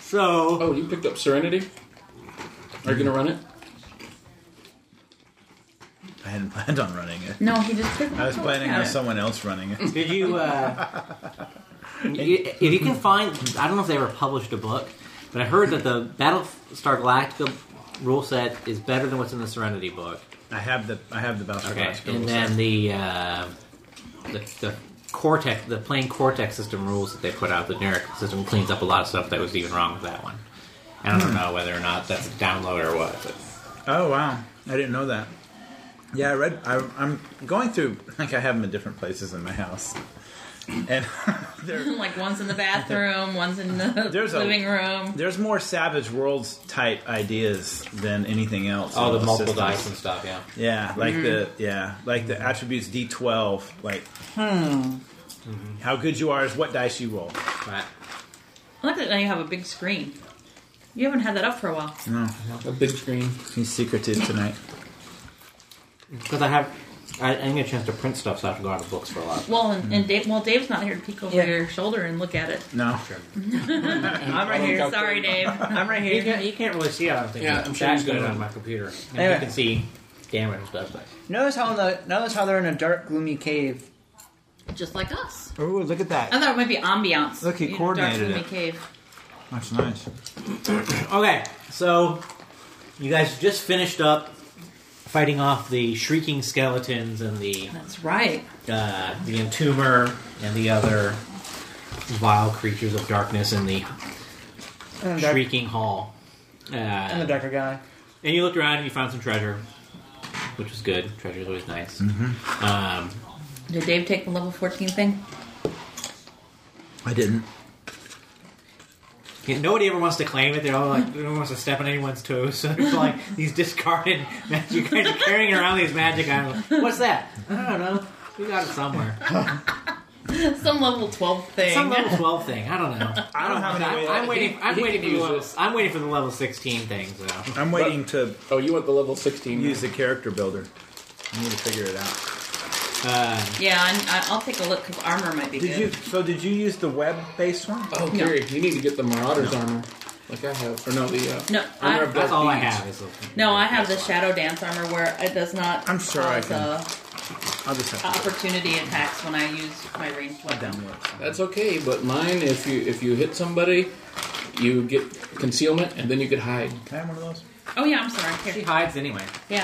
So... Oh, you picked up Serenity? Are you going to run it? I hadn't planned on running it. No, he just took. I was planning on someone else running it. Did you, if you can find, I don't know if they ever published a book, but I heard that the Battlestar Galactica rule set is better than what's in the Serenity book. I have the Battlestar Galactica and rule then set. the Cortex, the plain Cortex system rules that they put out, the generic system cleans up a lot of stuff that was even wrong with that one. And I don't know whether or not that's a download or what. But. Oh wow, I didn't know that. Yeah, I'm going through. Like I have them in different places in my house, and like one's in the bathroom, one's in the living room. There's more Savage Worlds type ideas than anything else. Oh, the multiple dice and stuff. Yeah. Yeah, like the attributes D12. Like, how good you are is what dice you roll. Right. I like that now you have a big screen. You haven't had that up for a while. No, a big screen. He's secretive tonight. Because I didn't get a chance to print stuff, so I have to go out of books for a lot. Well, and Dave's not here to peek over your shoulder and look at it. No. Sure. I'm right here. Sorry, Dave. I'm right here. You can't really see it, I don't think. Yeah, I'm sure that's good on my computer. And you can see damage and stuff. But. Notice how they're in a dark, gloomy cave. Just like us. Ooh, look at that. I thought it might be ambiance. Look, he coordinated dark, gloomy cave. That's nice. Okay, so you guys just finished up fighting off the shrieking skeletons and the That's right. The entomber and the other vile creatures of darkness in the shrieking hall. And the darker guy. And you looked around and you found some treasure, which was good. Treasure's always nice. Did Dave take the level 14 thing? I didn't. Nobody ever wants to claim it. They're all like, no one wants to step on anyone's toes. So it's like these discarded magic guys are carrying around these magic items. What's that? I don't know. We got it somewhere. Some level 12 thing. Some level 12 thing. I don't know. I don't have any. I'm waiting for the level 16 thing. So I'm waiting to. Oh, you want the level 16? Use the character builder. I need to figure it out. I'll take a look because armor might be good. Did you use the web-based one? Oh, Gary, you need to get the Marauders armor, like I have. Or no, the armor of that's all I Beasts. have. No, I have the Shadow Dance armor where it does not. I'm sure I can. I'll just have opportunity attacks when I use my ranged weapon. That's okay, but mine, if you hit somebody, you get concealment, and then you could hide. Can I have one of those? Oh yeah, I'm sorry. Here. She hides anyway. Yeah.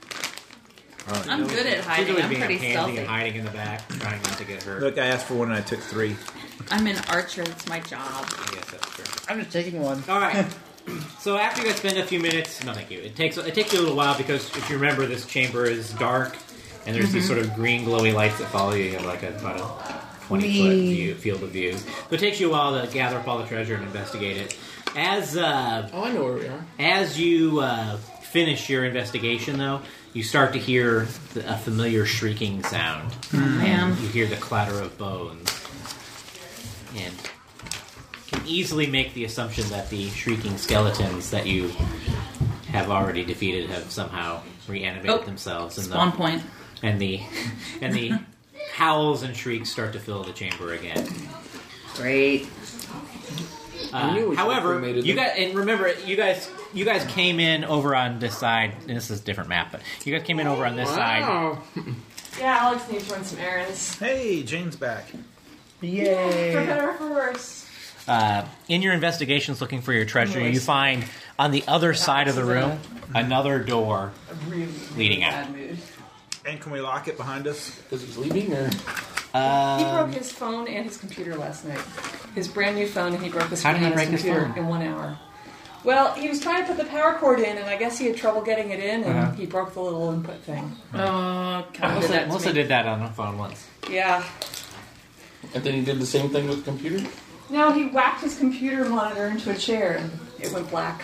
I'm good at hiding. She's always I'm being pretty pansy stealthy. and hiding in the back, trying not to get hurt. Look, I asked for one and I took 3. I'm an archer. It's my job. I guess that's true. I'm just taking one. All right. So after you guys spend a few minutes, no, thank you. It takes you a little while because if you remember, this chamber is dark and there's these sort of green glowy lights that follow you. You have like about a 20-foot field of view. So it takes you a while to gather up all the treasure and investigate it. As I know where we are. As you finish your investigation, though, you start to hear a familiar shrieking sound. Man. You hear the clatter of bones. And can easily make the assumption that the shrieking skeletons that you have already defeated have somehow reanimated themselves. And Spawn point. And the howls and shrieks start to fill the chamber again. Great. However, you guys came in over on this side, and this is a different map, but you guys came in over on this side. Yeah, Alex needs to run some errands. Hey, Jane's back. Yay! For better or for worse. In your investigations looking for your treasure, you find on the other side of the room another door leading out. And can we lock it behind us? Because he's leaving, or? He broke his phone and his computer last night. His brand new phone, and he broke the screen on his computer in 1 hour. Well, he was trying to put the power cord in, and I guess he had trouble getting it in, and he broke the little input thing. Melissa did that on the phone once. Yeah. And then he did the same thing with the computer? No, he whacked his computer monitor into a chair, and it went black.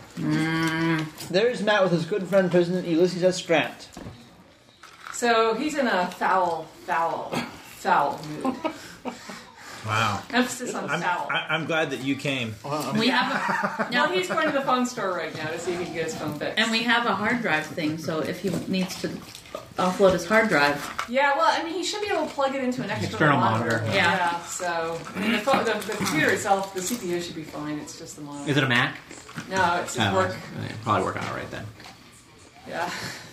There's Matt with his good friend President Ulysses S. Grant. So he's in a foul mood. Wow. Emphasis on foul. I'm glad that you came. We have now he's going to the phone store right now to see if he can get his phone fixed. and we have a hard drive thing, so if he needs to offload his hard drive. Yeah, well, I mean, he should be able to plug it into an external External monitor. monitor. Yeah. So, I mean, the computer itself, the CPU should be fine. It's just the monitor. Is it a Mac? No, it's just work. Probably work on it right then. Yeah.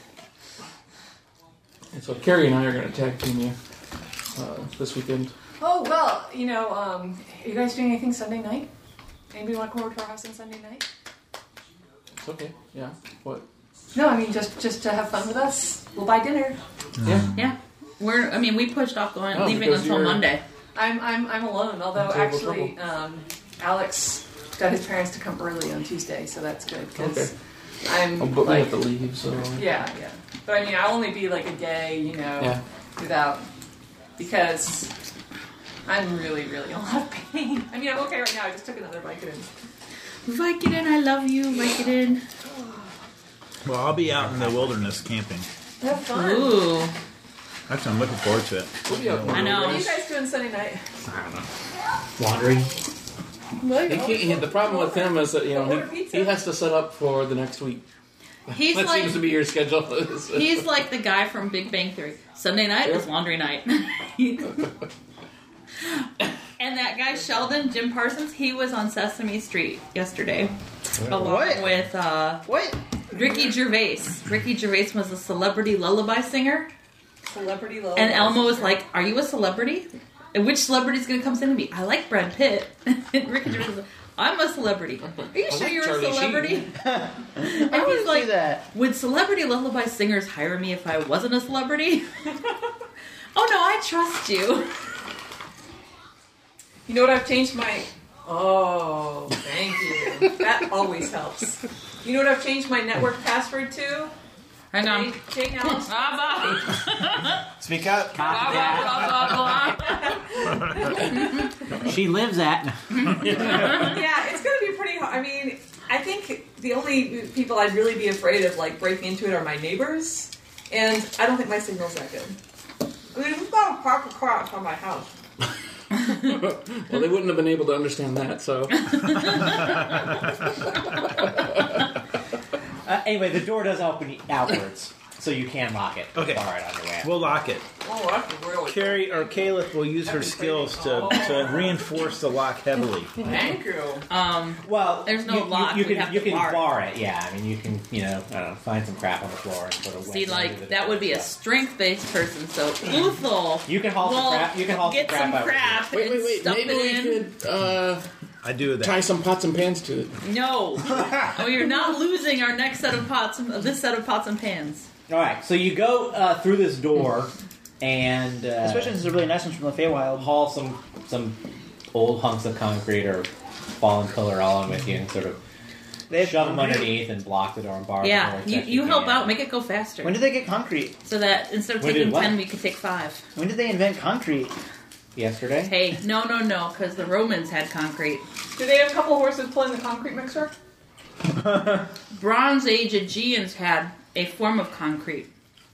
And so Carrie and I are going to tag team you this weekend. Oh, well, are you guys doing anything Sunday night? Anybody want to come over to our house on Sunday night? It's okay. Yeah. What? No, I mean, just to have fun with us. We'll buy dinner. Yeah. Yeah. We pushed off leaving because until you're- Monday. I'm alone, although Table actually Alex got his parents to come early on Tuesday, so that's good because But we have to leave, so. yeah. But I mean, I'll only be like a day, without because I'm really, really in a lot of pain. I mean, I'm okay right now. I just took another Vicodin. Vicodin, I love you, Vicodin. Well, I'll be out in the wilderness camping. Have fun. Ooh. Actually, I'm looking forward to it. We'll be out I know. What are you guys doing Sunday night? I don't know. Wandering. The problem with him is that Order pizza. he has to set up for the next week. He's That like seems to be your schedule. he's like the guy from Big Bang Theory. Sunday night is laundry night. And that guy Sheldon, Jim Parsons, he was on Sesame Street yesterday, along What? with What? Ricky Gervais. Ricky Gervais was a celebrity lullaby singer, Celebrity love. and Elmo was like, "Are you a celebrity? And which celebrity's going to come sing to me? I like Brad Pitt." And Ricky Gervais was like, "I'm a celebrity. Are you sure like you're Charlie a celebrity?" And I he's wouldn't like, do that. "Would celebrity lullaby singers hire me if I wasn't a celebrity?" Oh no, I trust you. You know what? I've changed my. Oh, thank you. That always helps. You know what I've changed my network password to? Hang on. Jane Allen's. Speak up. She lives at. Yeah, it's going to be pretty hard. I mean, I think the only people I'd really be afraid of, like, breaking into it are my neighbors. And I don't think my signal's that good. I mean, we've got a park across on my house. Well, they wouldn't have been able to understand that, so. Anyway, the door does open outwards, so you can lock it. Okay. All right, on your way out. We'll lock it. Oh, that's really Carrie or Caliph will use her skills to reinforce the lock heavily. Thank you. Well, There's no lock, You we can have you to can bar it. bar it. Yeah, I mean, you can I don't know, find some crap on the floor and sort of See, wedge it like under the that door would be a and stuff. strength-based person. So Uthal, You can haul some crap. You can haul get some crap some out. crap Wait. and stuff Maybe it we in. could I do that. tie some pots and pans to it. No, oh, you're not losing our next set of pots. This set of pots and pans. All right, so you go through this door and Especially since it's a really nice one from the Feywild. haul some old hunks of concrete or fallen pillar all on with you and sort of They have shove them concrete? underneath and block the door and bar the door. Yeah, as you best help can. out, make it go faster. When did they get concrete? So that instead of When taking did what? 10, we could take 5. When did they invent concrete? Yesterday. Hey, no, because the Romans had concrete. Do they have a couple horses pulling the concrete mixer? Bronze Age Aegeans had a form of concrete.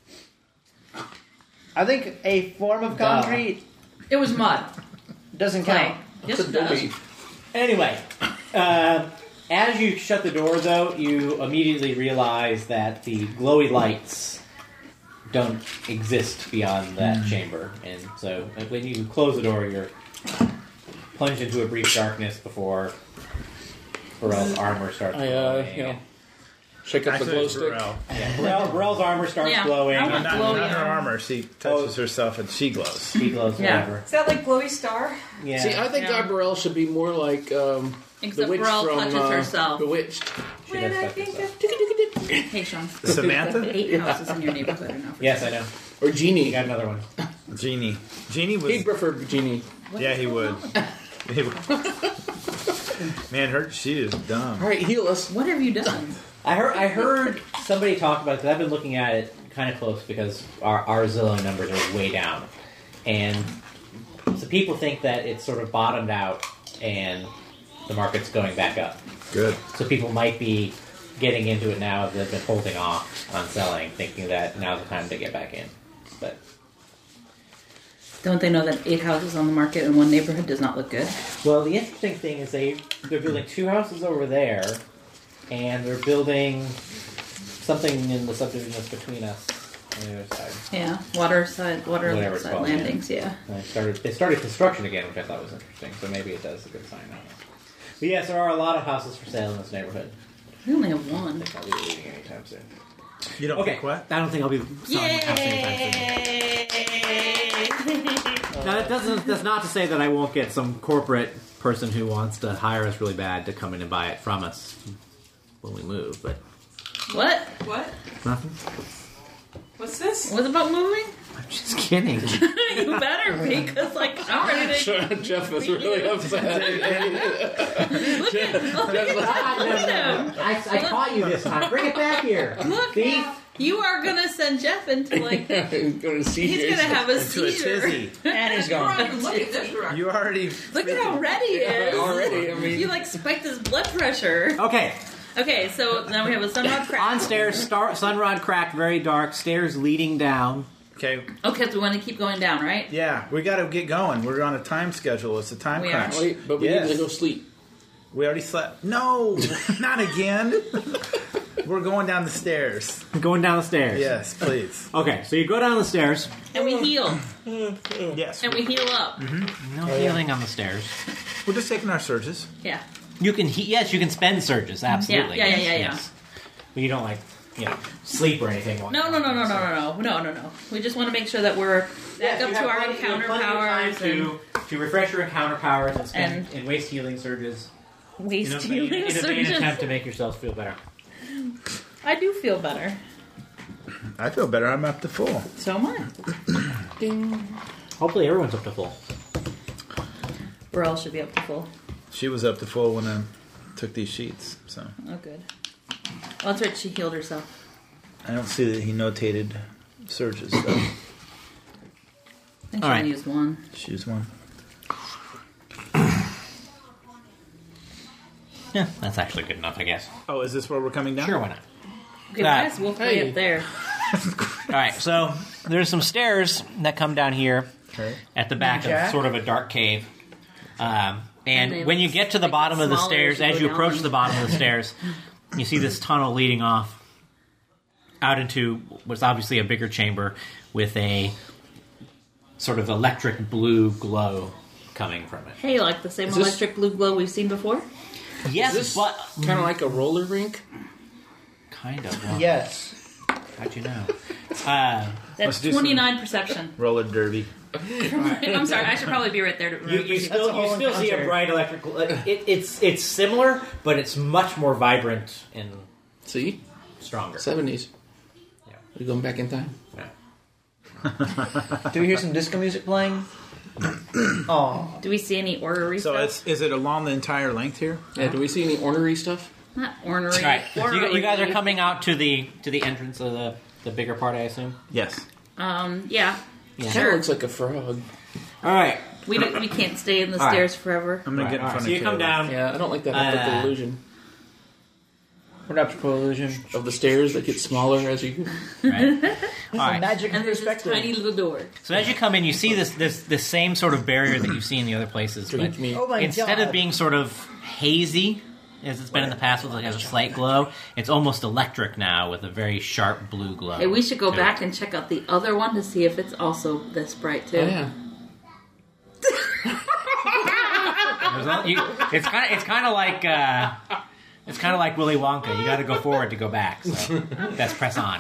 I think a form of concrete It was mud. doesn't Clay. count. Yes, it does. Adobe. Anyway, as you shut the door, though, you immediately realize that the glowy lights don't exist beyond that chamber, and so when you close the door, you're plunged into a brief darkness before Burrell's armor starts glowing. Shake up the Actually, glow it's stick. Burrell. Yeah, Burrell's armor starts Yeah, glowing. I want Not glowy her armor. armor. She touches herself and she glows. He glows Yeah. forever. Is that like Glowy Star? Yeah. See, I think Yeah. Gabrielle should be more like the Except witch Burrell from touches herself. Bewitched. She does touch herself. Hey, Sean. Samantha? 8 houses in your neighborhood are now for Yes, I know. Or You Genie. got another one. Genie. Genie He'd was. prefer Genie. Yeah, he would. He would. Man, she is dumb. All right, heal us. What have you done? I heard somebody talk about it, because I've been looking at it kind of close because our Zillow numbers are way down. And so people think that it's sort of bottomed out and the market's going back up. Good. So people might be getting into it now. They've been holding off on selling, thinking that now's the time to get back in. But Don't they know that 8 houses on the market in one neighborhood does not look good? well, the interesting thing is they're building 2 houses over there, and they're building something in the subdivision that's between us on the other side. Yeah, Whatever water it's side called, landings. Yeah. And it started construction again, which I thought was interesting. So maybe it does a good sign. I don't know. But yes, there are a lot of houses for sale in this neighborhood. We only have I one. think I'll be leaving anytime soon. You don't think what? I don't think I'll be selling my house anytime soon. Now, that's not to say that I won't get some corporate person who wants to hire us really bad to come in and buy it from us when we move, but What? What? nothing. What's this? What's about moving? I'm just kidding. You better be, because I'm ready to. Jeff is really upset. Look at him. I caught you this time. Bring it back here. Look, Thief. you are gonna send Jeff into like. He's going to see He's gonna have a To a seizure. tizzy. And he's gone. Look at this direction. You already. Look at how red he is. already. I mean, You like spiked his blood pressure. Okay, Okay, so now we have a sunrod crack. on stairs, sunrod cracked, very dark, stairs leading down. Okay. Okay, so we want to keep going down, right? Yeah, we got to get going. We're on a time schedule. It's a time We crunch. are. wait, but we Yes. need to go sleep. We already slept. No, not again. We're going down the stairs. Going down the stairs. Yes, please. Okay, so you go down the stairs. And we heal. Yes. And we heal up. No healing on the stairs. We're just taking our surges. Yeah. You can yes, you can spend surges, absolutely. Yeah. Yes. But you don't sleep or anything. No. We just want to make sure that we're back up to our encounter powers and to refresh your encounter powers and waste healing surges. waste In healing a vain surgeons. attempt to make yourselves feel better. I do feel better. I feel better. I'm up to full. So am I. Hopefully everyone's up to full. Burrell should be up to full. She was up to full when I took these sheets, so Oh, good. Well, that's right. She healed herself. I don't see that he notated surges. So I think she All right. only used one. she used one. Yeah, that's actually good enough, I guess. Oh, is this where we're coming down? Sure, why not? Okay, guys, we'll play up there. All right, so there's some stairs that come down here Okay. at the back of Jack? sort of a dark cave. And they when you get to the make bottom it of the smaller stairs, as you as go you down approach them. the bottom of the stairs, you see this tunnel leading off out into what's obviously a bigger chamber with a sort of electric blue glow coming from it. Hey, like the same Is this- electric blue glow we've seen before? Yes, Is this but kind of like a roller rink? kind of. Well, Yes. How'd you know? That's Let's do some- 29 perception. Roller derby. I'm sorry, I should probably be right there to remember. You still see a encounter. bright electrical. It's similar, but it's much more vibrant and See? stronger. 70s. Yeah. We're going back in time. Do we hear some disco music playing? Oh, Do we see any ornery So stuff? is it along the entire length here? Yeah, do we see any ornery stuff? Not ornery. All right, so ornery. you guys are coming out to the entrance of the bigger part, I assume. Yes. Yeah. Yeah. Kind of Sure. looks like a frog. All right, We can't stay in the All right. stairs forever. I'm gonna get in front so of you come Caleb. down. Yeah, I don't like that optical illusion we're optical illusion. of the stairs that get smaller as you... Right. All right. Magic And there's this perspective. tiny little door. So as you come in, you see this same sort of barrier that you've seen in the other places, but Drink me. Oh my instead god. of being sort of hazy as it's been in the past with like a slight glow, it's almost electric now with a very sharp blue glow. Hey, we should go to back it. and check out the other one to see if it's also this bright too. Oh, yeah. It's kind of like Willy Wonka. You got to go forward to go back. So that's press on.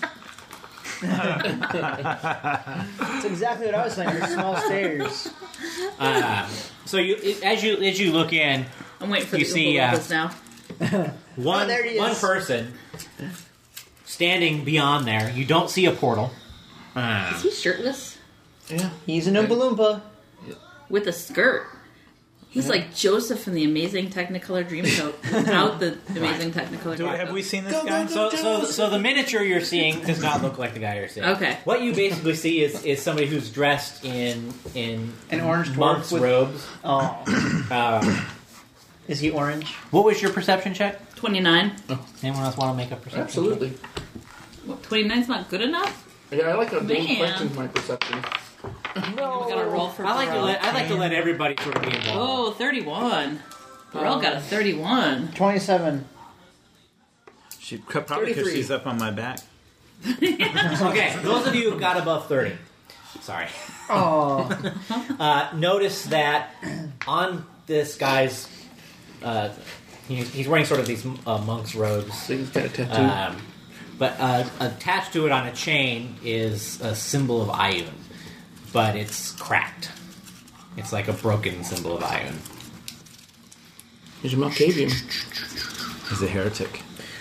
That's exactly what I was saying. There's small stairs. So as you look in, I'm waiting for You the see, Oompa Loompas now. one there he is. one person standing beyond there. You don't see a portal. Is he shirtless Yeah. He's an Oompa Loompa. with a skirt? He's like Joseph from the Amazing Technicolor Dreamcoat without the Amazing Technicolor Dreamcoat. Have we seen this guy? So the miniature you're seeing does not look like the guy you're seeing. Okay. What you basically see is somebody who's dressed in An orange dwarf monk's with- robes. Oh, is he orange? What was your perception check? 29. Anyone else want to make a perception? Absolutely. What, 29's not good enough? Yeah, I like how Dave Man. questions my perception. We gotta roll for I'd like Burrell. to let everybody sort of be involved. Oh, 31. Burrell got a 31. 27. She probably because 33. she's up on my back. Okay, those of you who got above 30. Sorry. Oh, Notice that on this guy's... he's wearing sort of these monk's robes. So he's got a tattoo. But attached to it on a chain is a symbol of Ioun. But it's cracked. It's like a broken symbol of Ioun. He's a Malkavian. He's a heretic.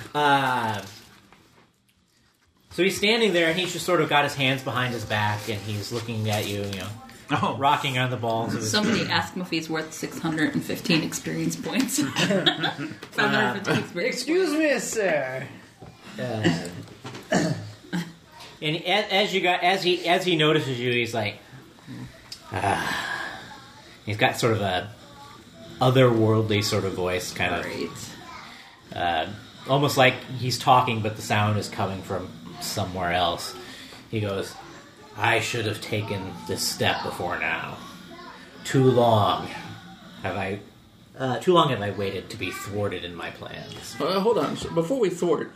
So he's standing there, and he's just sort of got his hands behind his back, and he's looking at you, rocking on the balls of his... Somebody asked him if he's worth 615 experience points. 515 experience excuse me, sir. And as he notices you, he's like, he's got sort of a otherworldly sort of voice, kind of, almost like he's talking, but the sound is coming from somewhere else. He goes, "I should have taken this step before now. Too long have I waited to be thwarted in my plans." Hold on. So before we thwart,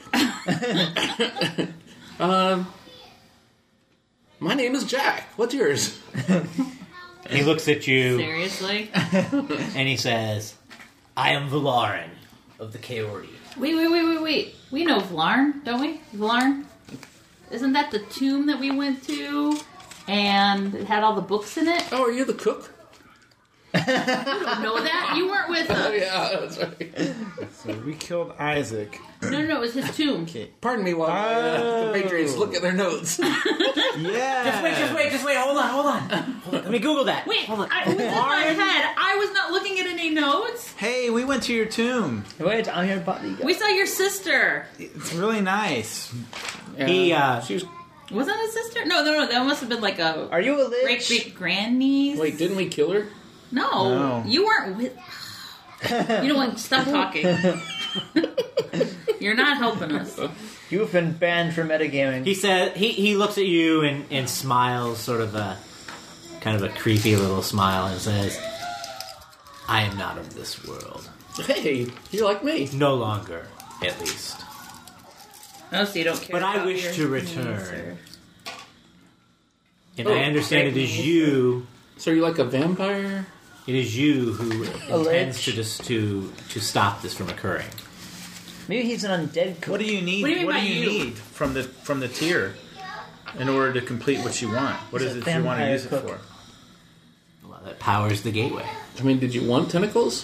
my name is Jack. What's yours? He looks at you Seriously? and he says, "I am Valarin of the Kaori." Wait. We know Vlarn, don't we? Vlarn? Isn't that the tomb that we went to and it had all the books in it? Oh, are you the cook? You don't know that? You weren't with Oh, us. yeah, that's right. So we killed Isaac. No, it was his tomb. Pardon me while the Patriots look at their notes. Yeah. Just wait, hold on. Let me Google that. Wait, with my head, I was not looking at any notes. Hey, we went to your tomb. Wait, I'm your bodyguard. We saw your sister. It's really nice. He, she was, Was that his sister? No, that must have been like a Are you a lich? great grandniece. wait, didn't we kill her? No, No. you weren't with. You know what? Stop talking. You're not helping us. You've been banned from metagaming. He said he looks at you and smiles, sort of a kind of a creepy little smile, and says, "I am not of this world. Hey, you're like me. No longer, at least. Oh, so you don't care. But I about wish your to niece return. And Oh, I understand it is you. So you're like a vampire? It is you who intends lich. to stop this from occurring." Maybe he's an undead cook. What do you need? What do you mean What by do you you? need from the tier in order to complete what you want? What He's is a it you want to vampire use it cook. for? Well, that powers the gateway. I mean, did you want tentacles?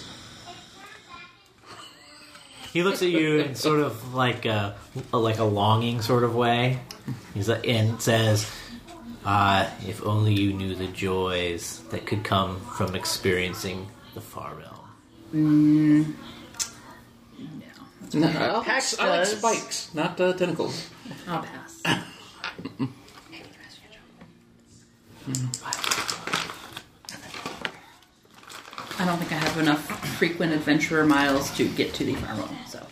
He looks at you in sort of like a longing sort of way. He's like, and says, "If only you knew the joys that could come from experiencing the far realm." No, I like Pax does. spikes, not tentacles. I'll pass. I don't think I have enough frequent adventurer miles to get to the farm, so.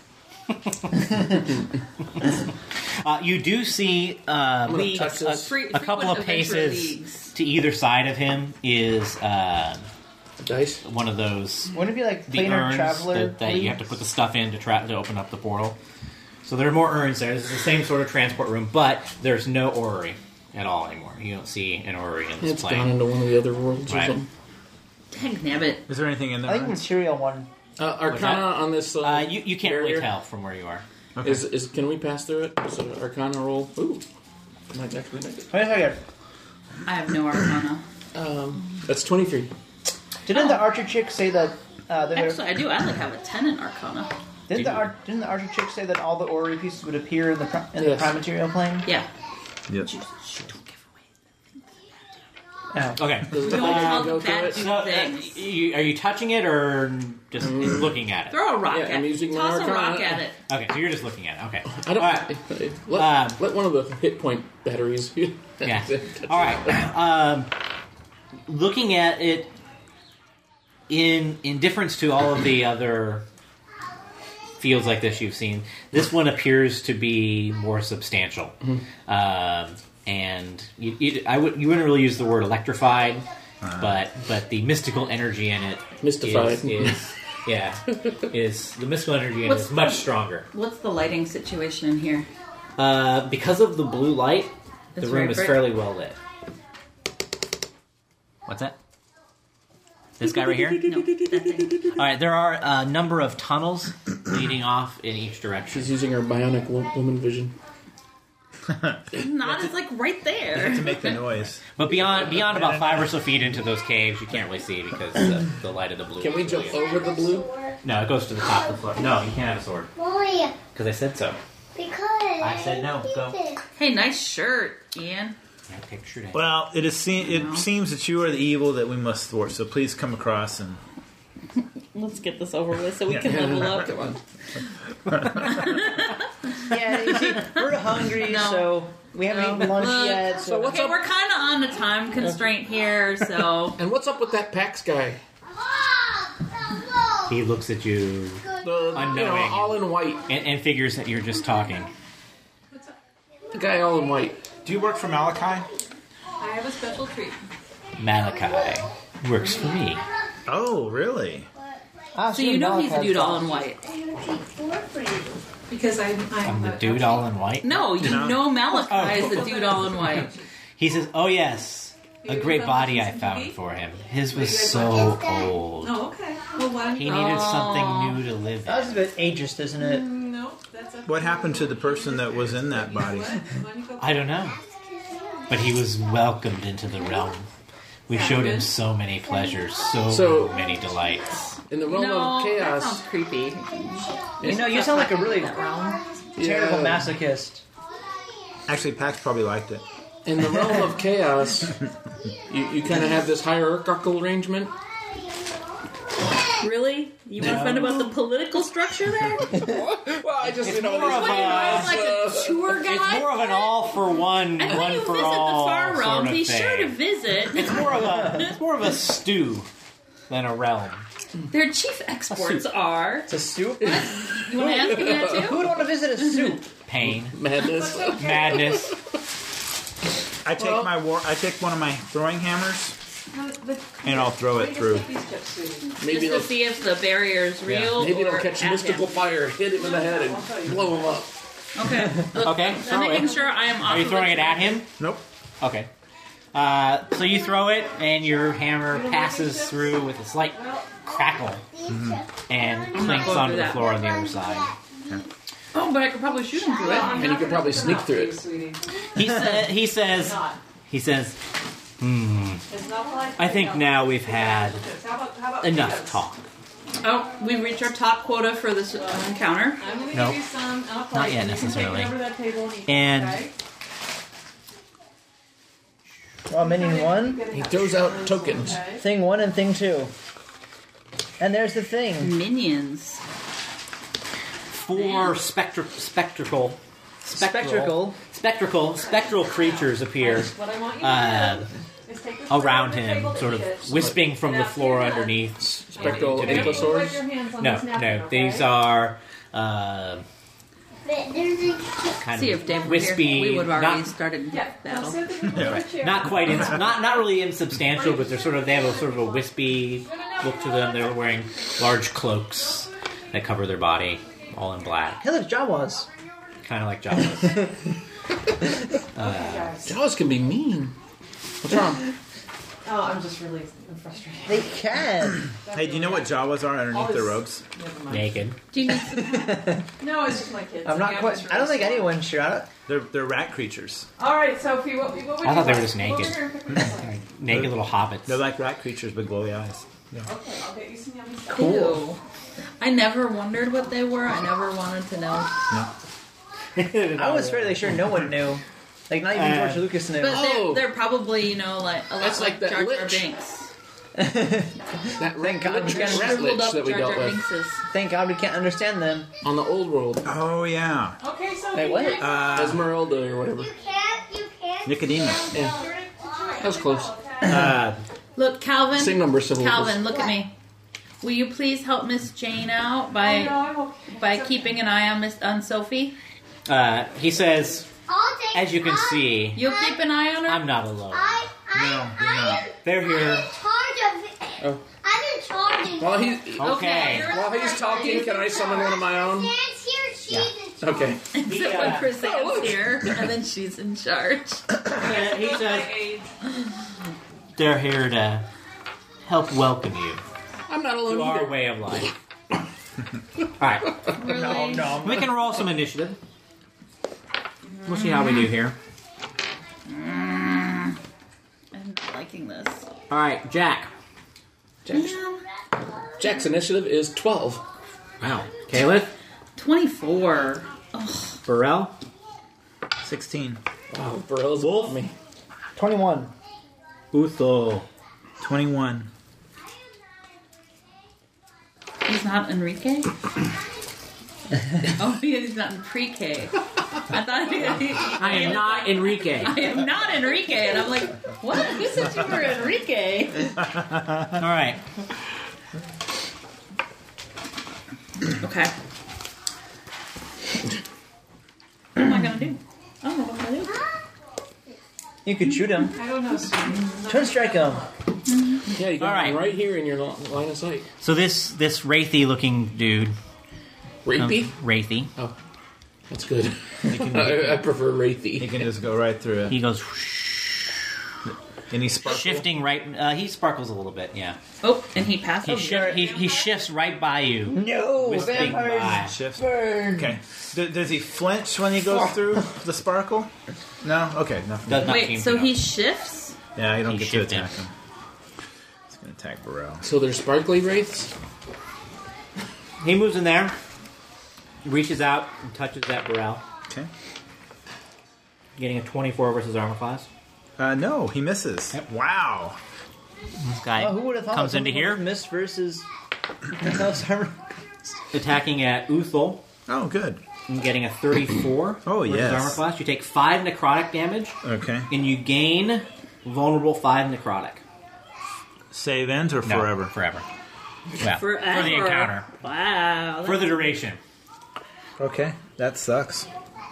You do see gonna touch this. a couple of paces to either side of him is Dice? one of those Wouldn't it be like the planar urns traveler? that you have to put the stuff in to open up the portal. So there are more urns there. This is the same sort of transport room, but there's no orrery at all anymore. You don't see an orrery in this It's gone plane. into one of the other worlds Right. or something. Dang nabbit. Is there anything in I there? think material one. Arcana on this. You can't really barrier? tell from where you are. Okay. Is can we pass through it? Is it an Arcana roll? Ooh, might actually make it. Wait a second. I have no arcana. That's 23. Didn't the archer chick say that? Actually, I do. I like have a 10 in arcana. Didn't the archer chick say that all the orrery pieces would appear in the the Yes. prime material plane? Yeah. Yep. Oh. Okay. We don't call go them bad through So, things. are you touching it or just looking at it? Throw a rock Yeah, at I'm it. using my Toss a arcana. rock at it. Okay, so you're just looking at it. Okay. I don't. All right. Let one of the hit point batteries. Yeah. All right. Looking at it in difference to all of the other fields like this you've seen, this one appears to be more substantial. And you wouldn't really use the word electrified, but the mystical energy in it Mystified. is the mystical energy in it What's is much stronger. What's the lighting situation in here? Because of the blue light, the It's room very is bright. fairly well lit. What's that? This guy right here? No, that thing. All right, there are a number of tunnels leading off in each direction. She's using her bionic woman vision. Not, it's like right there. To make the noise. But beyond about 5 or so feet into those caves, you can't really see because the light of the blue. Can we is jump really- over the blue? No, it goes to the top of the floor. No, you can't have a sword Why? because I said so. Because I said no. Go. Hey, nice shirt, Ian. I pictured it. Well, it seems that you are the evil that we must thwart. So please come across and. Let's get this over with so we Yeah. can level up. Come on. Yeah, you see, we're hungry, No. so we haven't eaten lunch Look. yet. So So what's Okay, up? we're kind of on a time constraint here, so And what's up with that Pax guy? He looks at you The Unknowing. all in white. and figures that you're just talking. The guy all in white. Do you work for Malachi? I have a special treat. Malachi works for me. Oh, really? so you know he's a dude all in white. Because I'm the dude all in white. No, you know Malachi is the dude all in white. He says, "Oh yes, a great body I found for him. His was so old. Oh, okay. Well, why don't He you... needed Oh. something new to live That was a in." bit ageist, isn't it? No, that's a... What happened to the person that was in that body? Why don't you go... I don't know, but he was welcomed into the realm. We showed him so many pleasures, so many delights. In the realm of No, that chaos. sounds creepy. You know, you sound like a really realm. terrible Yeah. masochist. Actually, Pax probably liked it. In the realm of chaos, you kind of have this hierarchical arrangement. Really? You want to find about the political structure there? Well, I just, more of It's like a tour guide? It's more of an all for one, And when one you for visit all the far realm, sort of be thing. sure to visit. It's more of a stew than a realm. Their chief exports are. It's a soup. You want to ask me that too? Who would want to visit a soup? Pain, madness. madness. I take one of my throwing hammers and I'll throw it through. Maybe Just to they'll, see if the barrier is real maybe or they'll catch at mystical him. fire, hit him in the head, and blow him up. Okay. Okay, I'm throw making it. sure I am off Are you of throwing the it at him? Nope. Okay. So you throw it, and your hammer passes through with a slight crackle and clinks going onto through the that. floor on the other side. Oh, but I could probably shoot him through it. And you could probably sneak through it. He says, I think now we've had enough talk. Oh, we reached our top quota for this encounter. I'm going to Nope. give you some. Not yet, You can take necessarily. it over that table and eat it, And- okay? Well, minion 1, He throws out tokens. Okay. thing 1, and thing 2. And there's the thing. Minions. 4 spectral creatures appear What I want you uh, to do is take this around over the him, table, sort of eat it, wisping from and the after floor you're done, underneath. Spectral And you wipe ankylosaurs. your hands on No, this napkin, no, okay? these are kind See of if Dave were wispy, here. We would have already not, started Yeah, battle. now sit at the chair. not quite, not really insubstantial, but they have a sort of a wispy look to them. They're wearing large cloaks that cover their body, all in black, Hey, look, Jawas. kind of like Jawas. Jaws can be mean. What's wrong? Oh, I'm just really frustrated. They can. Hey, do you know what Jawas are underneath their robes? Never mind. Naked. Do you need some? No, it's just my kids. I'm not Yeah, quite. it's I don't think really anyone's sure. I don't- They're rat creatures. All right, Sophie, what would you I thought they were like? just Come over naked. here and pick this up. Naked little hobbits. They're like rat creatures with glowy eyes. Okay, I'll get you some yummy stuff. Ew. I never wondered what they were. I never wanted to know. I was fairly sure no one knew. Like, not even George Lucas knew. But Oh. they're probably, you know, like a lot That's like that Jar Jar lich. Binks. That Thank God we rat can rat Shriveled lich up that we Jar dealt Jar with Binkses. Thank God we can't understand them. on the old world. Oh, yeah. Okay, Sophie. Wait, what? Esmeralda or whatever. You can't. Nicodemus. Yeah, that was close. Look, Calvin. Same number of syllables. Calvin, look at me. Will you please help Miss Jane out Oh, by no, I'm okay. by It's okay. keeping an eye on Sophie? He says, I'll take. as you can see, You'll keep an eye on her. I'm not alone. I am. They're I'm here. in charge of it. Oh. I'm in charge of it. While he's Okay. while he's talking, can I summon one of my own? Nan's here. She's in Okay. Except when Chrysan's here, and then she's in charge. He says they're here to help welcome you I'm not alone to our either. way of life. Alright, Really? we can roll some initiative. We'll see how we do here. I'm not liking this. Alright, Jack. Jack's initiative is 12. Wow. Caleb. 24. Burrell. 16. Wow, Burrell's wolf me. 21. Uthul. 21. He's not Enrique? Oh, he's not in pre-K. I thought I am not Enrique. I am not Enrique. And I'm like, what? Who said you were Enrique? Alright. Okay. What am I going to do? I don't know what I'm going to do. You could shoot him. I don't know, Sue. Turn strike him. Yeah, you got All right. him right here in your line of sight. So this wraithy looking dude. Rapey? Wraithy. Oh, that's good. I prefer You Wraithy. can just go right through it. He goes Any sparkle? shifting right. He sparkles a little bit, yeah. Oh, and he passes. He shifts right by you. No, Whispering by. vampires Shift. burn. Okay. Does he flinch when he goes through the sparkle? No? Okay, nothing. Does not Wait, seem so to. he shifts? Yeah, you don't He get to shifted. attack him. He's going to attack Burrell. So they're sparkly wraiths? He moves in there, reaches out and touches that Burrell, Okay. getting a 24 versus armor class. No, he misses. Yep. Wow. This guy Oh, who would have thought comes into someone here, would miss versus armor? attacking at Uthul, Oh, good. and getting a 34 Oh, versus yes. armor class. You take 5 necrotic damage, Okay. and you gain vulnerable 5 necrotic. Save ends or No, forever? Forever. Well, Forever. for the encounter. Wow. For the duration. Okay, that sucks.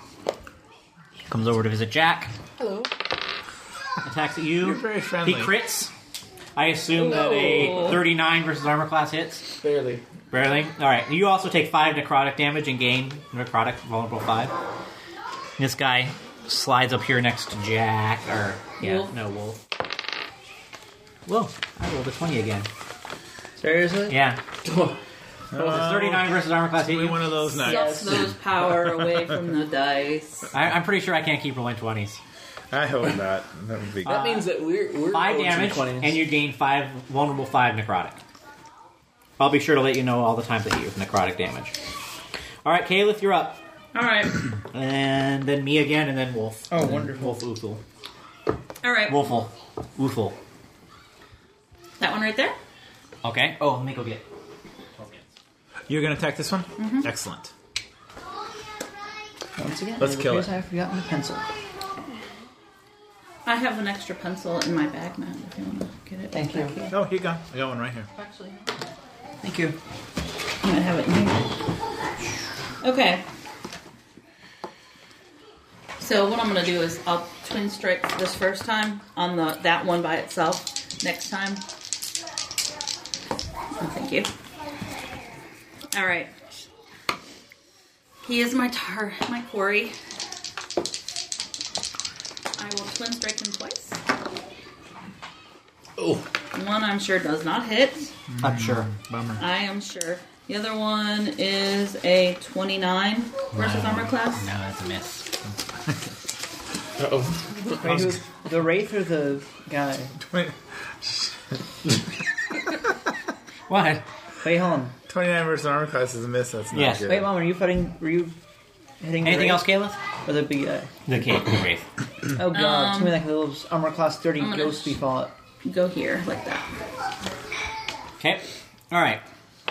Comes over to visit Jack. Hello. Attacks at you. You're very friendly. He crits. I assume that a 39 versus armor class hits. Barely. Barely. Alright. You also take 5 necrotic damage and gain necrotic vulnerable 5. This guy slides up here next to Jack. Or, yeah, Wolf. no, Wolf. Whoa, I rolled a 20 again. Seriously? Yeah. Well, it's 39 versus armor class hit Only you? one of those nights. Sucks those power away from the dice. I'm pretty sure I can't keep rolling 20s. I hope not. That would be good. That means that we're 5 rolling some damage, 20s. and you gain 5 vulnerable 5 necrotic. I'll be sure to let you know all the times I hit you with necrotic damage. Alright, Caliph, you're up. Alright. And then me again, and then Wolf. Oh, And then wonderful. Wolf Uthul. Alright. Wolful. Uthul. That one right there? Okay. Oh, let me go get. You're going to attack this one? Excellent. Once again, Let's it kill appears it. I have forgotten the pencil. I have an extra pencil in my bag, Matt, if you want to get it. Thank you. back here. Oh, here you go. I got one right here. Actually, Thank you. I might have it in here. Okay. So what I'm going to do is I'll twin strike this first time on that one by itself. Next time. Oh, thank you. All right. He is my quarry. I will twin strike him twice. Oh, One I'm sure does not hit. I'm sure. Bummer. I am sure. The other one is a 29 versus armor class. No, that's a miss. uh-oh. Wait, who's the Wraith or the guy? What? Wait, hold on. 29 versus armor class is a miss. That's not Yes. good. Wait, Mom, were you hitting the Anything Wraith else, Caliph? or the big guy? The cave, the wraith. Oh god, too many like those armor class 30 I'm gonna ghosts we fought. Go here, like that. Okay. Alright.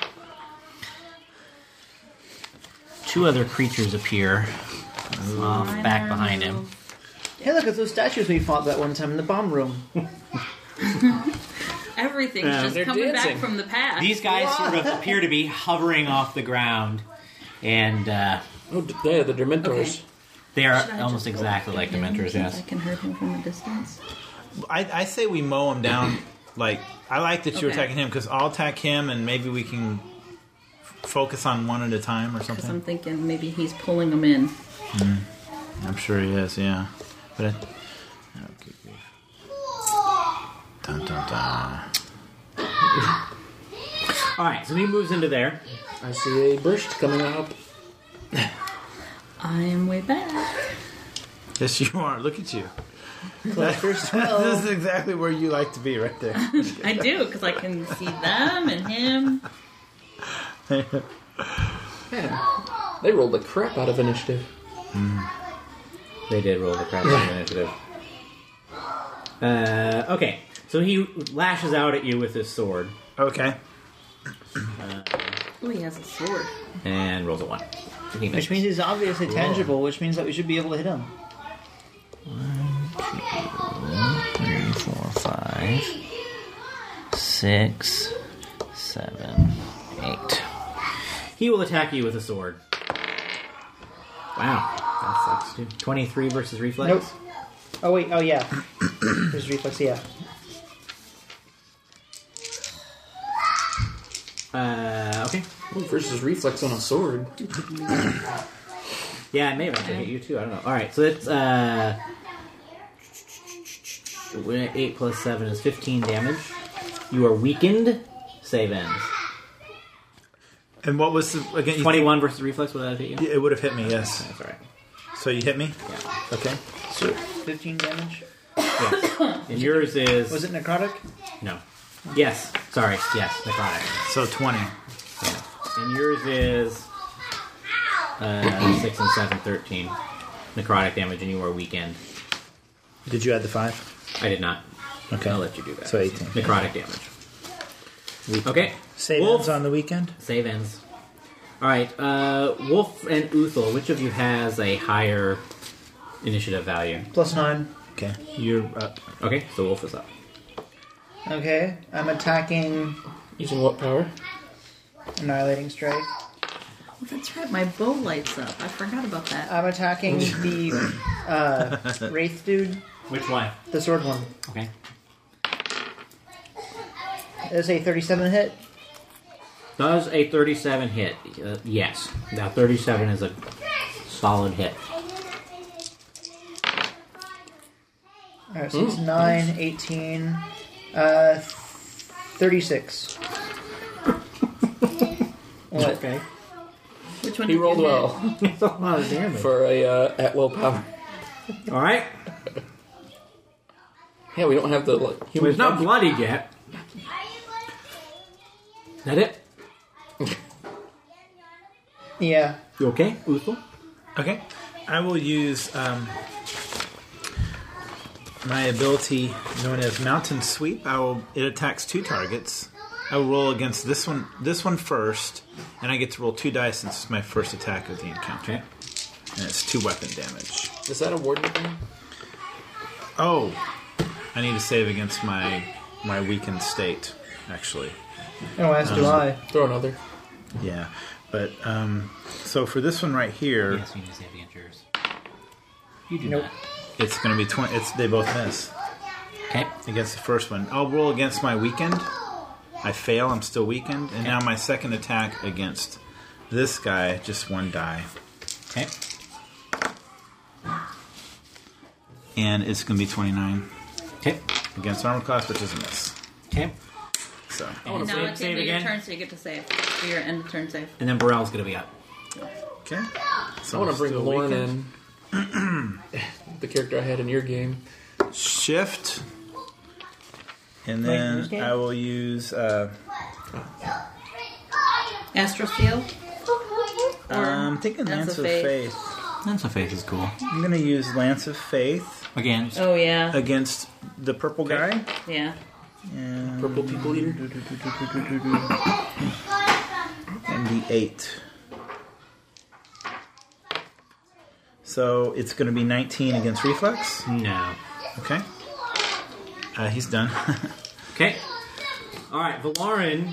2 other creatures appear off back behind him. Hey, look at those statues we fought that one time in the bomb room. Everything's Yeah. just They're coming dancing. back from the past. These guys sort of appear to be hovering off the ground, and Oh, yeah, the Dementors. Okay. they are Should I almost just exactly like him Dementors, since yes. I can hurt him from a distance. I say we mow him down. Like, I like that you're Okay. attacking him because I'll attack him and maybe we can focus on one at a time or Because I'm something? thinking maybe he's pulling them in. I'm sure he is, yeah. But okay. Dun, dun, dun. All right, so he moves into there. I see a burst coming up. I am way back. Yes, you are. Look at you. Cluster swell. This is exactly where you like to be, right there. I do, because I can see them and him. Man, they rolled the crap out of initiative. They did roll the crap out of initiative. Okay, so he lashes out at you with his sword Okay. Oh, he has a sword. and rolls a 1. He Which misses. means he's obviously tangible, which means that we should be able to hit him. 3, 4, 5, 6, 7, 8. He will attack you with a sword. Wow, that sucks too. 23 versus reflex. Nope. Oh, wait. Oh, yeah. There's reflex, yeah. Okay. Ooh, versus reflex on a sword. Yeah, maybe I can hit you too. I don't know. All right, so it's 8 plus 7 is 15 damage. You are weakened. Save ends. And what was the again? 21 versus reflex. Would that hit you? It would have hit me. Yes. That's all right. So you hit me. Yeah. Okay. So 15 damage. Yes. And yours is Was it necrotic? no. Yes. Sorry. Yes. Necrotic. So 20. Yeah. And yours is 6 and 7, 13 necrotic damage, and you are weakened. Did you add the 5? I did not. Okay. I'll let you do that. So 18. Necrotic damage. Okay. Save Wolf. ends on the weekend. Save ends. Alright, Wolf and Uthal, which of you has a higher initiative value? +9. Okay. You're up. Okay, so Wolf is up. Okay. I'm attacking Using what power? Annihilating Strike. Oh, that's right, my bow lights up. I forgot about that. I'm attacking the Wraith dude, Which one? the sword one. Okay. Is a 37 hit? Does a 37 hit? Yes. Now 37 is a solid hit. Alright, so it's 9, 18, 36. What? Okay. Which one He did rolled you hit? well That's a lot of damage. for a at-will power. Alright. Yeah, we don't have the like, Well, human it's not bloodied yet. Is that it? Yeah. You okay, Uthal? Okay. I will use my ability known as Mountain Sweep. It attacks 2 targets. I will roll against this one first, and I get to roll 2 dice since it's my first attack of the encounter. Okay. And it's 2 weapon damage. Is that a warden thing? Oh, I need to save against my weakened state, actually. Oh, as do I. Throw another. Yeah, but so for this one right here, Yes, you need to save against yours. You do Nope. not. it's going to be 20. They both miss Okay. against the first one. I'll roll against my weakened. I fail. I'm still weakened, and now my second attack against this guy, just 1 die, Okay. and it's going to be 29 Okay. against armor class, which is a miss. Okay. So And now it's save into your again. turn, so you get to save. For your end of turn save. And then Burrell's gonna be up. okay, so I want I'm to bring still Lauren weakened. in. The character I had in your game. Shift, and Wait, then whose game? I will use. Astro Steel? I'm thinking Lance Lance of of Faith. Faith. Lance of Faith is cool. I'm going to use Lance of Faith Again. Oh, yeah. against the purple guy. Yeah. And Purple people eater. and the 8. So it's going to be 19 against reflex. No. Okay. He's done. Okay. Alright, Valarin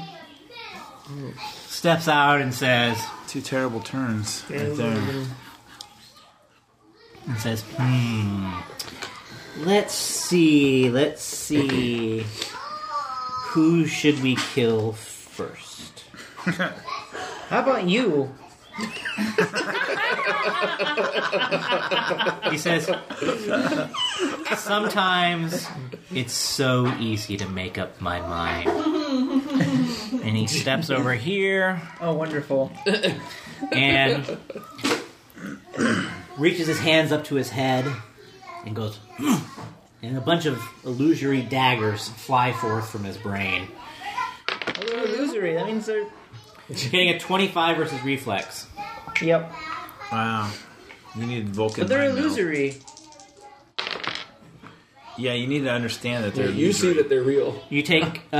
steps out and says, 2 terrible turns right there. let's see. Who should we kill first? How about you? He says, sometimes it's so easy to make up my mind. And he steps over here Oh, wonderful. and reaches his hands up to his head and goes, and a bunch of illusory daggers fly forth from his brain. Oh, they're illusory. That means they're... Getting a 25 versus reflex. Yep. Wow. You need Vulcan. But they're mind meld. illusory. Yeah, you need to understand that they're You see illusory. that they're real. You take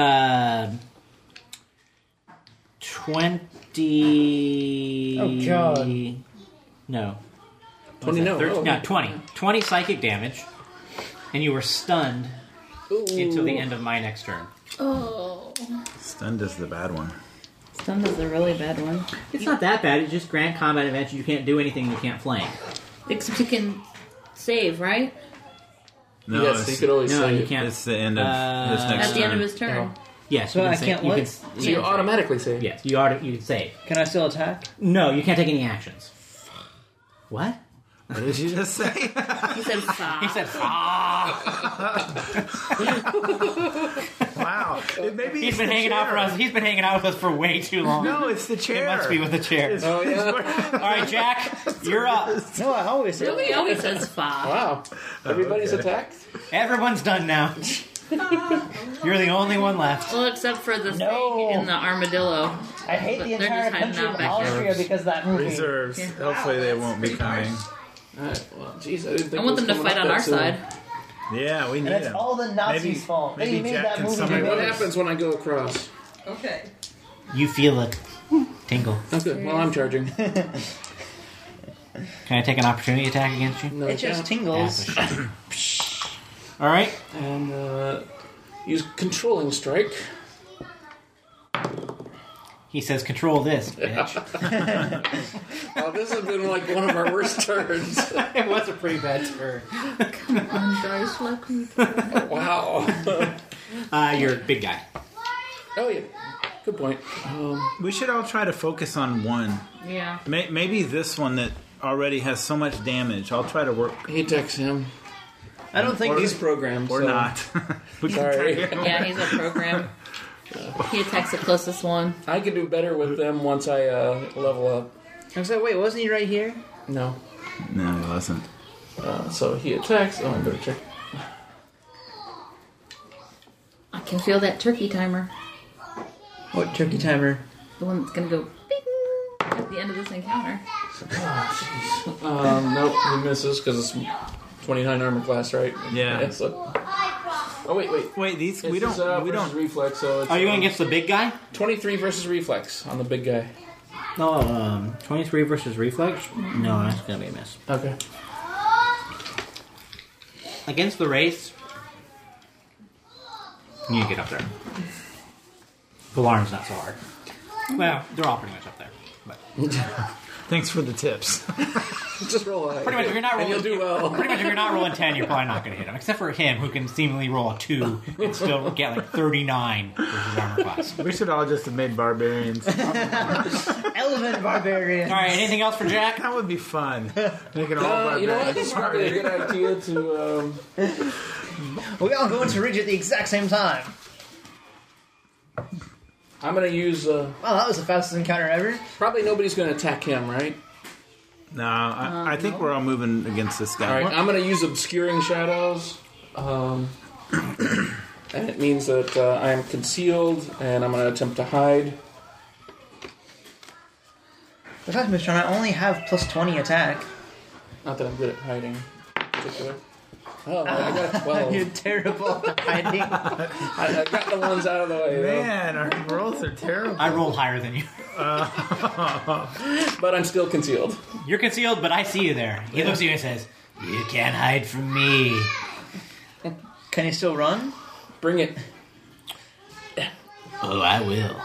20... Oh, God. No. 20 no. Oh. No, 20. 20 psychic damage. And you were stunned until the end of my next turn. Oh. Stunned is the bad one. Stunned is a really bad one. It's not that bad. It's just grant combat advantage. You can't do anything. You can't flank. Except you can save, right? No, Yes, it's, he could always No, say you it. can't. it's the end of his next At the turn. end of his turn. Yes. So you can I save. can't You what? can, So you automatically say. Yes. You can save. Can I still attack? No, you can't take any actions. What? What did you just say? He said five. He said, Wow. Maybe He's it's been the hanging out chair. for us. He's been hanging out with us for way too long. No, it's the It chair. must be with the chair. Oh, yeah. All right, Jack, you're up. No, I always say He always says five. Wow. Everybody's okay. attacked? Everyone's done now. You're the only one left. Well, except for the No. thing in the armadillo. I hate the But they're entire just hiding country out of back there. Austria because of that movie. Reserves. Yeah. Hopefully they won't be coming. Alright, well, geez, I didn't think I want it them to was fight coming on up our that soon. side. Yeah, we need And it's them. all the Nazis' Maybe- fault. They maybe made Jack that can movie. summon What big. happens when I go across? Okay. You feel a tingle. Okay, well, I'm charging. Can I take an opportunity attack against you? No, It just tingles. All right. And use controlling strike. He says, "Control this, bitch." Oh, this has been like one of our worst turns. It was a pretty bad turn. Dice like me. Wow. You're a big guy. Oh, yeah. Good point. We should all try to focus on one. Yeah. Maybe this one that already has so much damage. I'll try to work. He attacks him. I don't think He's programmed. Or so. not. We can Sorry. try it. Yeah, he's a program. He attacks the closest one. I can do better with them once I level up. I was like, wait, wasn't he right here? No. No, it wasn't. So he attacks. Oh, I better check. I can feel that turkey timer. What turkey timer? The one that's gonna go bing at the end of this encounter. Nope, he misses because it's 29 armor class, right? Yeah. So. Oh, wait. Wait, these we It's don't. We versus don't. reflex, so it's Are you going against the big guy? 23 versus reflex on the big guy. No, 23 versus reflex? No, that's going to be a miss. Okay. Against the race, you need to get up there. The alarm's not so hard. Well, they're all pretty much up there. But Thanks for the tips. Just roll high. pretty much, if you're not And rolling, you'll do well. pretty much if you're not rolling 10, you're probably not going to hit him. Except for him, who can seemingly roll a 2 and still get like 39 versus armor class. We should all just have made barbarians. Elephant barbarian. All right, anything else for Jack? That would be fun. Make it all You know what? barbarians. It's probably a good idea to. We all go into Ridge at the exact same time. I'm going to use. Wow, that was the fastest encounter ever. Probably nobody's going to attack him, right? No, I think we're all moving against this guy. All right, I'm going to use obscuring shadows. And it means that I am concealed, and I'm going to attempt to hide. The fact, Mr. I only have plus 20 attack. Not that I'm good at hiding, in particular. Oh, I got a 12. You're terrible at hiding. I got the ones out of the way, though. Man, our rolls are terrible. I rolled higher than you. But I'm still concealed. You're concealed, but I see you there. He looks at you and says, "You can't hide from me." Can you still run? Bring it. Oh, I will.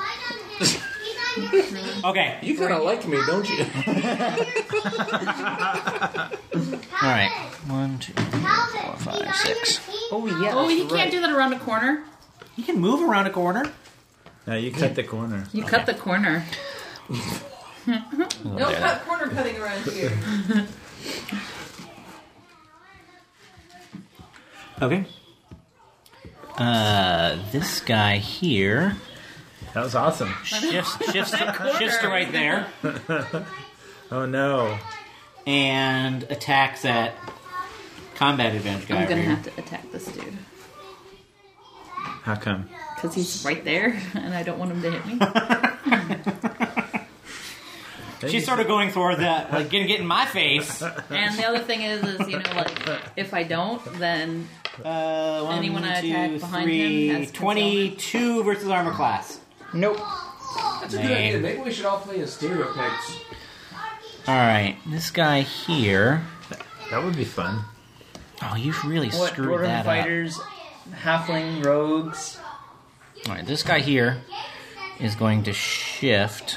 Okay. You kind of like me, don't you? All right. 1, 2, 3, 4, 5, 6. Oh, yeah. Oh, you that's can't do that around a corner. You can move around a corner. No, you cut the corner. You cut the corner. No corner cutting around here. Okay. This guy here That was awesome. shifts to right there Oh no. and attacks at combat advantage guy I'm over gonna here. have to attack this dude. How come? Because he's right there, and I don't want him to hit me. She's sort of going for that, like, get in my face. And the other thing is if I don't, then anyone I attack behind him has 22 versus armor class. Nope. That's a good idea. Maybe we should all play as stereotypes. Alright, this guy here. That would be fun. Oh, you've really What? screwed Dwarven that fighters, halfling rogues. up. Alright, this guy here is going to shift.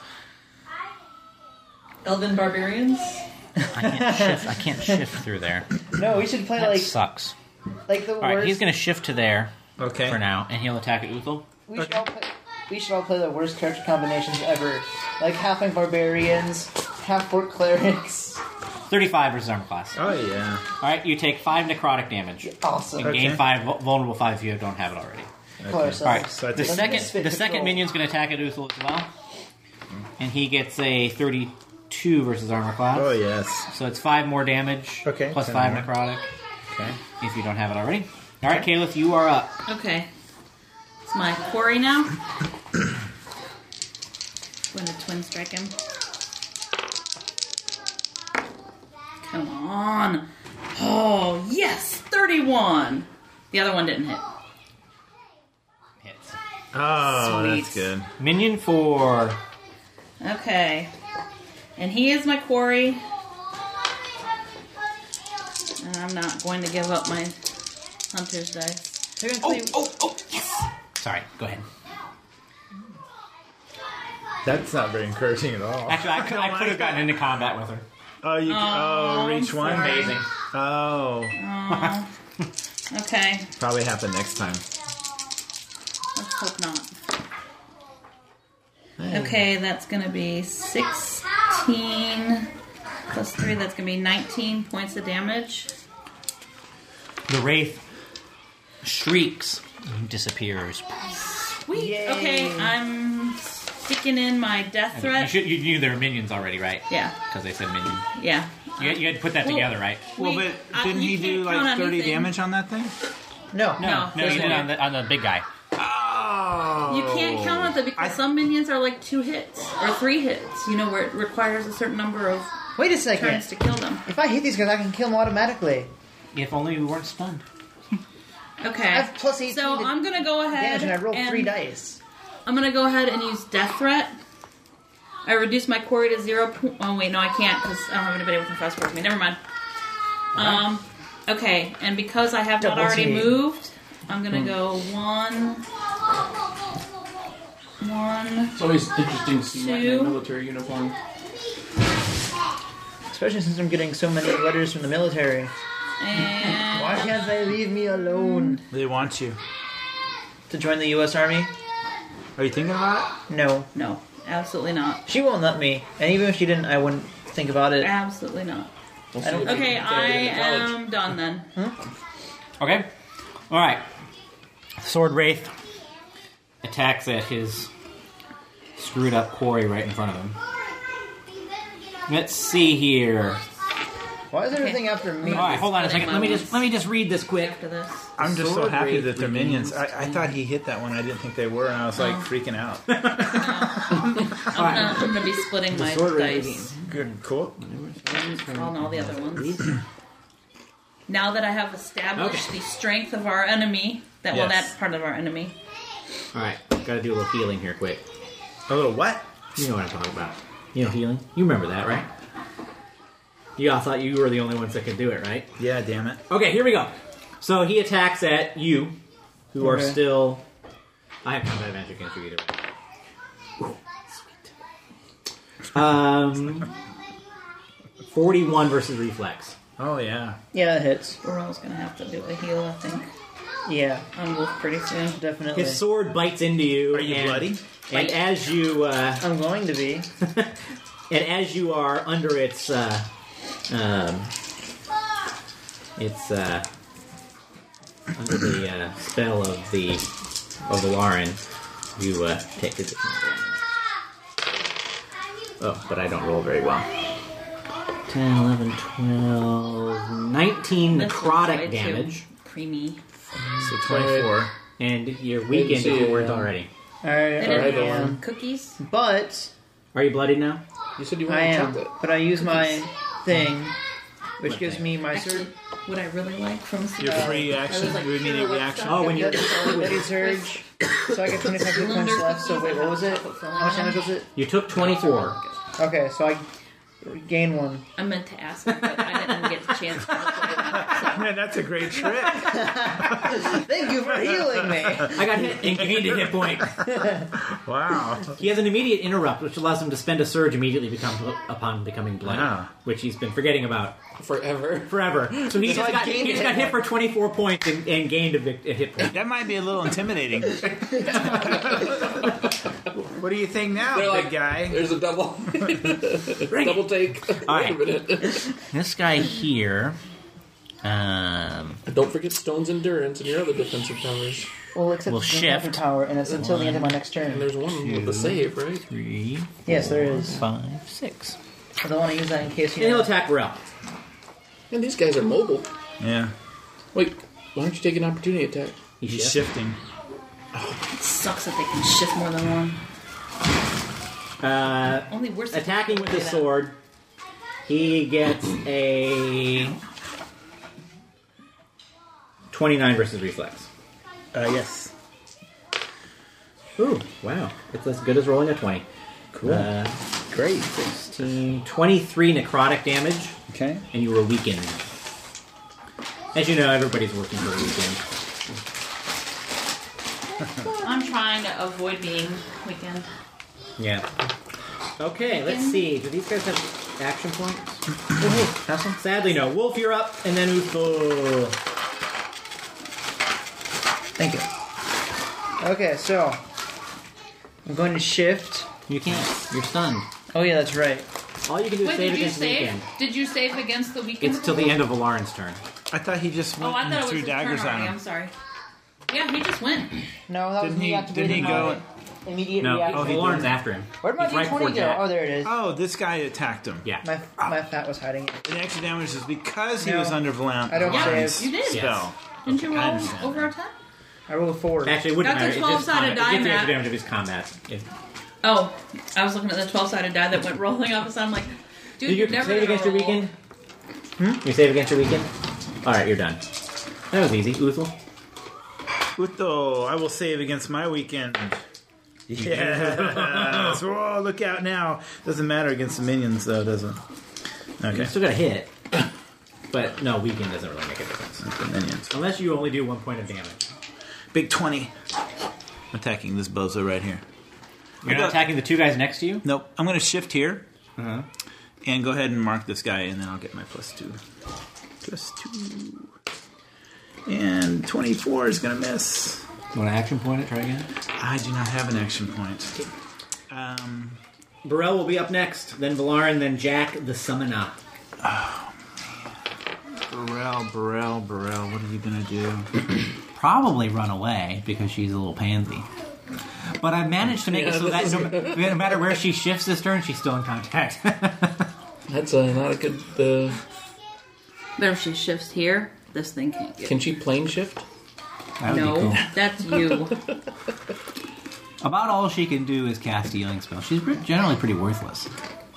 Elven barbarians. I can't shift through there. No, we should play That sucks. like the Alright, worst. he's going to shift to there Okay. for now, and he'll attack at Uthal. We should all play the worst character combinations ever. Like halfling barbarians, half-orc clerics. 35 versus armor class. Oh yeah. Alright, you take 5 necrotic damage. Awesome. And gain Okay. 5 vulnerable 5 if you don't have it already. Call ourselves. Alright, So I the take- second minion's going to attack at Uthal as well. And he gets a 32 versus armor class. Oh yes. So it's 5 more damage. Okay, Plus 10 5 more. necrotic. Okay. If you don't have it already. Alright, Caliph, you are up. Okay. It's my quarry now. I'm going to twin strike him. Come on. Oh, yes! 31! The other one didn't hit. Hits. Oh, Sweet. that's good. Minion for... Okay. And he is my quarry. And I'm not going to give up my hunter's dice. Technically, yes! Sorry, go ahead. That's not very encouraging at all. Actually, I could have gotten into combat with her. Oh, you. Reach one. sorry. Amazing. Oh, Okay. probably happen next time. Let's hope not. Okay, that's going to be 16 plus 3. That's going to be 19 points of damage. The Wraith shrieks and disappears. Sweet. Yay. Okay, I'm sticking in my death threat. You knew there were minions already, right? Yeah, Because they said minion. yeah. You had to put that together, right? Well, Wait, but didn't you he do can't count like on 30 anything. damage on that thing? no. No, No, you did it on the big guy. Oh. You can't count on that because some minions are like 2 hits or 3 hits. You know, where it requires a certain number of Wait a second. turns to kill them. If I hit these guys, I can kill them automatically. If only we weren't stunned. Okay. I have plus 18 So to I'm gonna go ahead damage, and I rolled 3 dice. I'm gonna go ahead and use Death Threat. I reduce my quarry to 0. Oh wait, no, I can't because I don't have anybody within fast with me. Never mind. Okay, and because I have not Double already T. moved, I'm gonna go 1. It's always interesting to see Martin in Two. military uniform. Especially since I'm getting so many letters from the military. And Why can't they leave me alone? They want you. To join the U.S. Army? Are you thinking about it? No. no, absolutely not. She won't let me. And even if she didn't, I wouldn't think about it. Absolutely not. We'll I don't- see if we Okay, can I get into college. am done then. Okay. Alright. Sword Wraith attacks at his screwed up quarry right in front of him. Let's see here. Why is everything after me? Alright, hold on a second. Splitting my Let me just read this quick. After this. I'm just so Sword happy Wraith that they're regains minions. I thought he hit that one. I didn't think they were, and I was like freaking out. I'm gonna be splitting my Sword Wraith dice. Good, cool. On all the other ones. Now that I have established the strength of our enemy, well, Yes. that's part of our enemy. Alright, gotta do a little healing here quick. A little what? You know what I'm talking about. You know healing? You remember that, right? You all thought you were the only ones that could do it, right? Yeah, damn it. Okay, here we go. So he attacks at you, who are Okay. still... I have combat advantage against you either way. Ooh, sweet. 41 versus reflex. Oh yeah. Yeah, that hits. We're always gonna have to do a heal, I think. Yeah, on Wolf pretty soon. definitely. His sword bites into you. Are you bloody? And as you I'm going to be. and as you are under its under the spell of the Lauren, you take additional damage. Oh, but I don't roll very well. 10, 11, 12, 19 This looks way necrotic too damage. creamy. So 24. And you're weakened if you weren't already. Alright, They didn't Alright, have Lauren. cookies. but Are you bloodied now? You said you I wanted am. chocolate. But I use my thing, which What gives thing? me my Actually, what I really like from Your free I action, was like, your immediate reaction. Oh, when you're Ready surge. So I get 25 hit points left. So wait, what was it? How much damage was it? you took 24. Okay, so I gain 1. I meant to ask, but I didn't get the chance. Man, that's a great trick. Thank you for healing me. I got hit and gained a hit point. Wow. He has an immediate interrupt, which allows him to spend a surge immediately upon becoming bloody, Ah. which he's been forgetting about Forever. forever. So he So I just gained got a hit hit for 24 points and gained a hit point. That might be a little intimidating. What do you think now, They're big like, guy? There's a double. Double take. All Wait right. a minute. This guy here. Don't forget Stone's Endurance and your other defensive powers. Well, except We'll it's another shift. power, and it's until the end of my next And turn. there's one with the save, right? 3, Yes, there is. 5, 6. I don't want to use that in case you And he'll know. attack Rel. And these guys are mobile. Yeah. Wait, why don't you take an opportunity attack? He's shifting. It sucks that they can shift more than one. Only worse. Attacking with his sword, he gets a 29 versus reflex. Yes. Ooh, wow. It's as good as rolling a 20. Cool. Great. 16, 23 necrotic damage, Okay. and you were weakened. As you know, everybody's working for a weekend. I'm trying to avoid being weakened. Yeah. Okay, let's see. Do these guys have action points? Oh, hey, have some? Sadly, no. Wolf, you're up, and then Uthul. Thank you. Okay, so I'm going to shift. You can't. You're stunned. Oh yeah, that's right. All you can do is Wait, save did you against save? weekend. Did you save against the weekend? It's till the end of Valarin's turn. I thought he just Oh, went I thought and it was threw his turn daggers already. on I'm him. sorry. Yeah, he just went. No, that was Didn't me he- activating didn't he go- my immediate No, reaction. Valarin's after him. Where'd my He's right before D20 go? Jack. Oh, there it is. Oh, this guy attacked him. Yeah. My fat was hiding it. The extra damage is because he No. was under Valarin's I don't spell. save. You did. Yes. Didn't you I roll understand over a 10? I rolled a 4. Actually, it wouldn't That's a matter. It's just 12-sided combat. die, It gets the extra Matt. damage of his combat. Oh, I was looking at the 12-sided die that went rolling off, and I'm like, dude, Did you you're never save gonna against your roll. weekend? You save against your weekend? Alright, you're done. That was easy. Uthul? Utho, I will save against my weekend. Yes. Whoa, look out now. Doesn't matter against the minions, though, does it? You Okay. still got a hit. But no, weekend doesn't really make a difference. The minions. Unless you only do 1 point of damage. Big 20. Attacking this bozo right here. You're not attacking the two guys next to you? Nope. I'm going to shift here Uh-huh. and go ahead and mark this guy, and then I'll get my +2. +2. And 24 is going to miss. You want an action point it? Try again? I do not have an action point. Burrell will be up next, then Valarin, then Jack the Summoner. Burrell, what are you going to do? Probably run away because she's a little pansy. But I managed to make it so that no matter where she shifts this turn, she's still in contact. That's not a good. But if she shifts here, this thing can't get. Can she plane shift? That would No, be cool. that's you. About all she can do is cast healing spells. She's generally pretty worthless.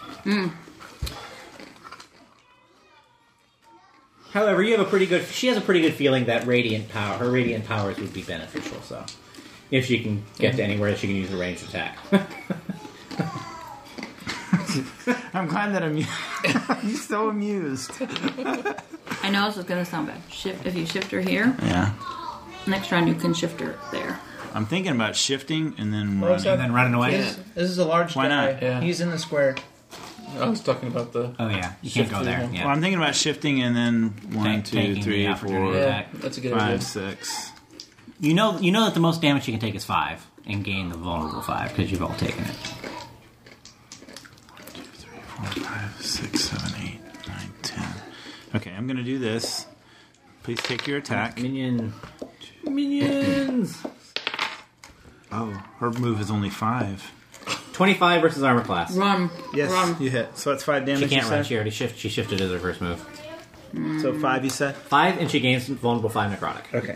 However, you have a pretty good. She has a pretty good feeling that radiant power, her radiant powers, would be beneficial. So, if she can get to anywhere, she can use a ranged attack. I'm glad that I'm so amused. I know this is going to sound bad. If you shift her here, Yeah. next round you can shift her there. I'm thinking about shifting and then What's running. up? then running away. Yeah. This is a large Why guy. not? Yeah. He's in the square. I was talking about the. Oh yeah, you can't Shift go to there. the- Yeah. Well, I'm thinking about shifting and then 1, Tank- 2, taking 3, the opportunity 4, attack. Yeah, that's a good idea. 5, 6. You know that the most damage you can take is 5 and gain the vulnerable 5 because you've all taken it. 1, 2, 3, 4, 5, 6, 7, 8, 9, 10. Okay, I'm going to do this. Please take your attack. Minions. Oh, her move is only 5. 25 versus armor class. Run. Yes, Run. you hit. So that's 5 damage. She can't you run. said? She already she shifted as her first move. So 5, you said? 5, and she gains vulnerable 5 necrotic. Okay.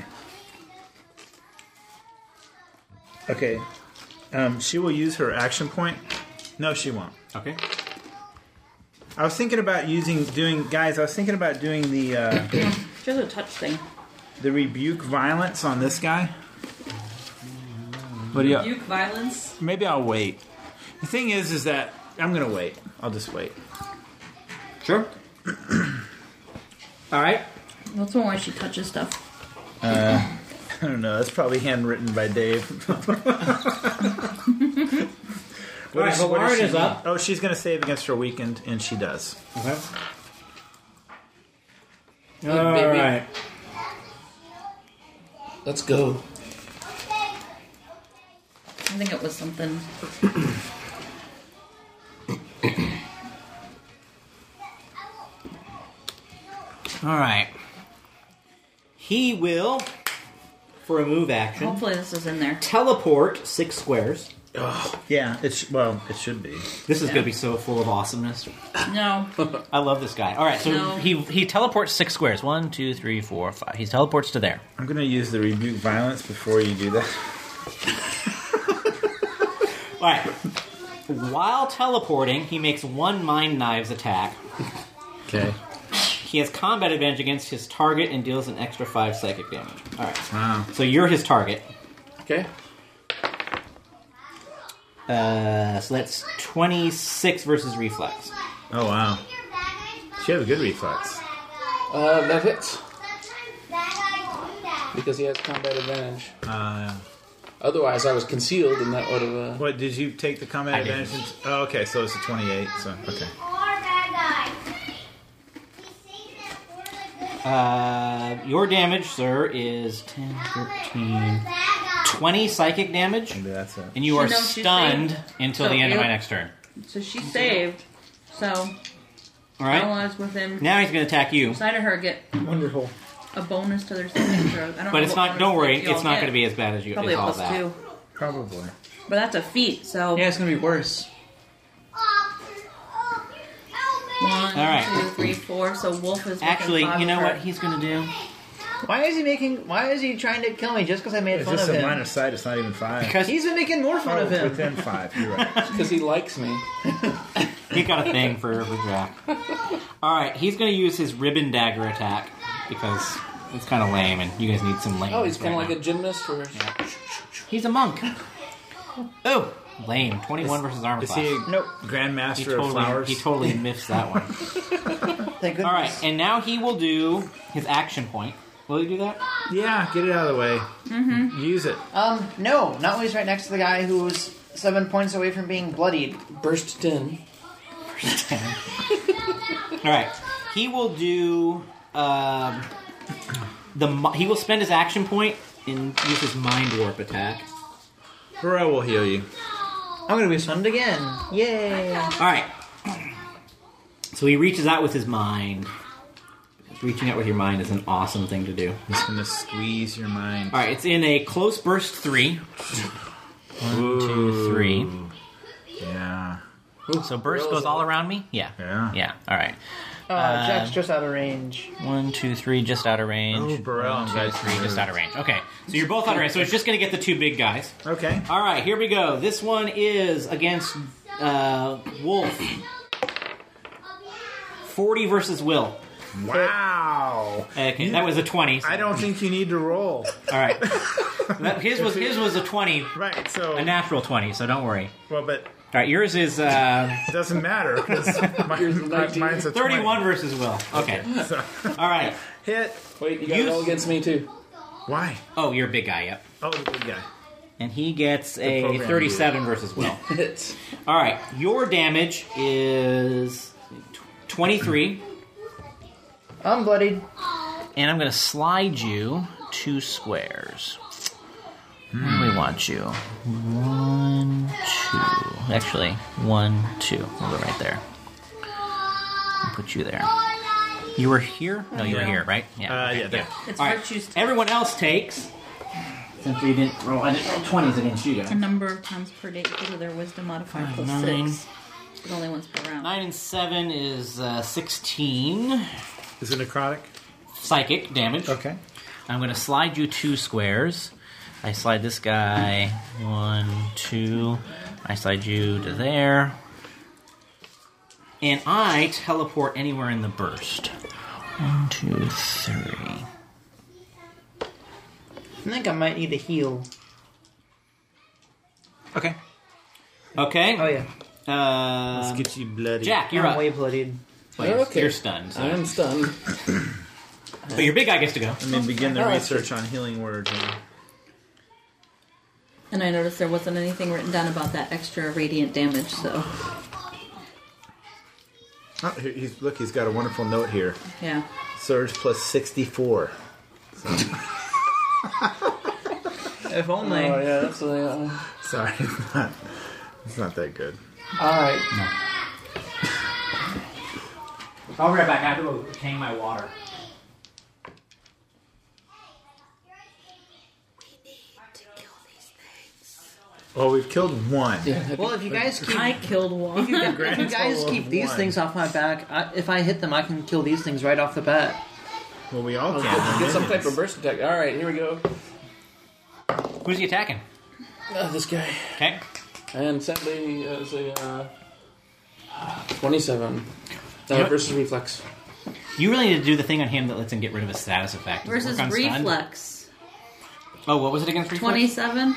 Okay. She will use her action point. No, she won't. Okay. I was thinking about doing the She has a touch thing. the rebuke violence on this guy. What do you? Rebuke violence. Maybe I'll wait. The thing is that I'm gonna wait. I'll just wait. Sure. All right. That's the one where she touches stuff. I don't know. That's probably handwritten by Dave. All right, so Lauren is up. Oh, she's gonna save against her weakened, and she does. Okay. Hey, All baby. right. Let's go. I think it was something. All right. He will, for a move action, Hopefully this is in there. teleport 6 squares. Yeah, it should be. This is going to be so full of awesomeness. No. I love this guy. All right, so No. he teleports 6 squares. 1, 2, 3, 4, 5. He teleports to there. I'm gonna use the rebuke violence before you do that. All right. While teleporting, he makes 1 Mind Knives attack. Okay. He has combat advantage against his target and deals an extra 5 psychic damage. All right. Wow. So you're his target. Okay. So that's 26 versus reflex. Oh wow. She has a good reflex. That hits. Because he has combat advantage. Otherwise, I was concealed, and that would have. What did you take the combat I did. advantage? Oh, okay. So it's a 28. So okay. Your damage, sir, is 10, 13, 20 psychic damage, Maybe that's it. and you are No, she's stunned saved. until So the end of you- my next turn. So she saved. So All right. allies with him. Now he's going to attack you, Side of her get Wonderful. a bonus to their saving throws. I don't but know it's what not. Don't bonus worry, you all it's not get. going to be as bad as you Probably as a all plus that. 2. Probably. But that's a feat, so Yeah, it's gonna be worse. 1, All right. 2, 3, 4. So Wolf is within Actually, 5 you know of her. what he's going to do? Why is he trying to kill me just because I made It's fun just of a line him? of sight. It's not even 5. Because He's been making more fun of him. Within 5. You're right. Because he likes me. he's got a thing for Jack. All right, he's going to use his ribbon dagger attack because it's kind of lame, and you guys need some lame. Oh, he's kind of like a gymnast, or He's a monk. Oh, lame. 21 versus armor Is class. he a Nope. Grandmaster of Flowers? He totally miffed that one. Thank goodness. All right, and now he will do his action point. Will he do that? Yeah, get it out of the way. Mm-hmm. Use it. No, not when he's right next to the guy who's 7 points away from being bloodied. burst 10. All right, he will do he will spend his action point and use his mind warp attack. Burrell will heal you. I'm gonna be stunned again. Yay! All right. So he reaches out with his mind. Reaching out with your mind is an awesome thing to do. He's going to squeeze your mind. All right, it's in a close burst 3. 1, 2, 3. Yeah. So burst goes all around me? Yeah. Yeah. Yeah, all right. Jack's just out of range. 1, 2, 3, just out of range. Oh, Burrell, 1, 2, guys, 3, just out of range. Okay, so you're both out of range. So it's just going to get the 2 big guys. Okay. All right, here we go. This one is against Wolf. 40 versus Will. Wow. Okay, that was a 20. So. I don't think you need to roll. All right. His was a 20, Right, so... a natural 20, so don't worry. Well, but All right, yours is it doesn't matter, because mine's a 31 versus Will. Okay. So, All right. hit. Wait, you got to Use- roll against me, too. Why? Oh, you're a big guy, yep. Oh, the big guy. And he gets a program 37 versus Will. Hits. All right, your damage is 23, I'm bloodied. and I'm going to slide you 2 squares. Where do we want you? 1, 2. Actually, 1, 2. We'll go right there. I'll put you there. You were here? No, you were here, right? Yeah, there. It's All right. virtues. Everyone else takes. Since we didn't roll, I didn't roll 20s against you guys. A number of times per day because of their wisdom modifier plus 9. 6. But only once per round. 9 and 7 is 16 Is it necrotic? psychic damage. Okay. I'm going to slide you 2 squares. I slide this guy 1, 2. I slide you to there. And I teleport anywhere in the burst. 1, 2, 3. I think I might need a heal. Okay. Okay. Oh, yeah. Let's get you bloody. Jack, you're I'm up. way bloodied. Wait, Okay. You're stunned. So. I am stunned. But your big guy gets to go. Let me begin the Oh, research on healing words. And I noticed there wasn't anything written down about that extra radiant damage, so Oh, look, he's got a wonderful note here. yeah. Surge plus 64. If only. Oh yeah, that's Sorry, it's not that good. Alright. I'll be right back. I have to go obtain my water. Oh, we've killed one. Well, if you guys keep... I killed one. If you Grand guys total keep of these one. things off my back, if I hit them, I can kill these things right off the bat. Well, we all can. get some type of burst attack. All right, here we go. Who's he attacking? This guy. Okay. And sadly, it's a 27 Yep. versus reflex. You really need to do the thing on him that lets him get rid of his status effect. Does it Versus work on stun? reflex. Oh, what was it against reflex? 27.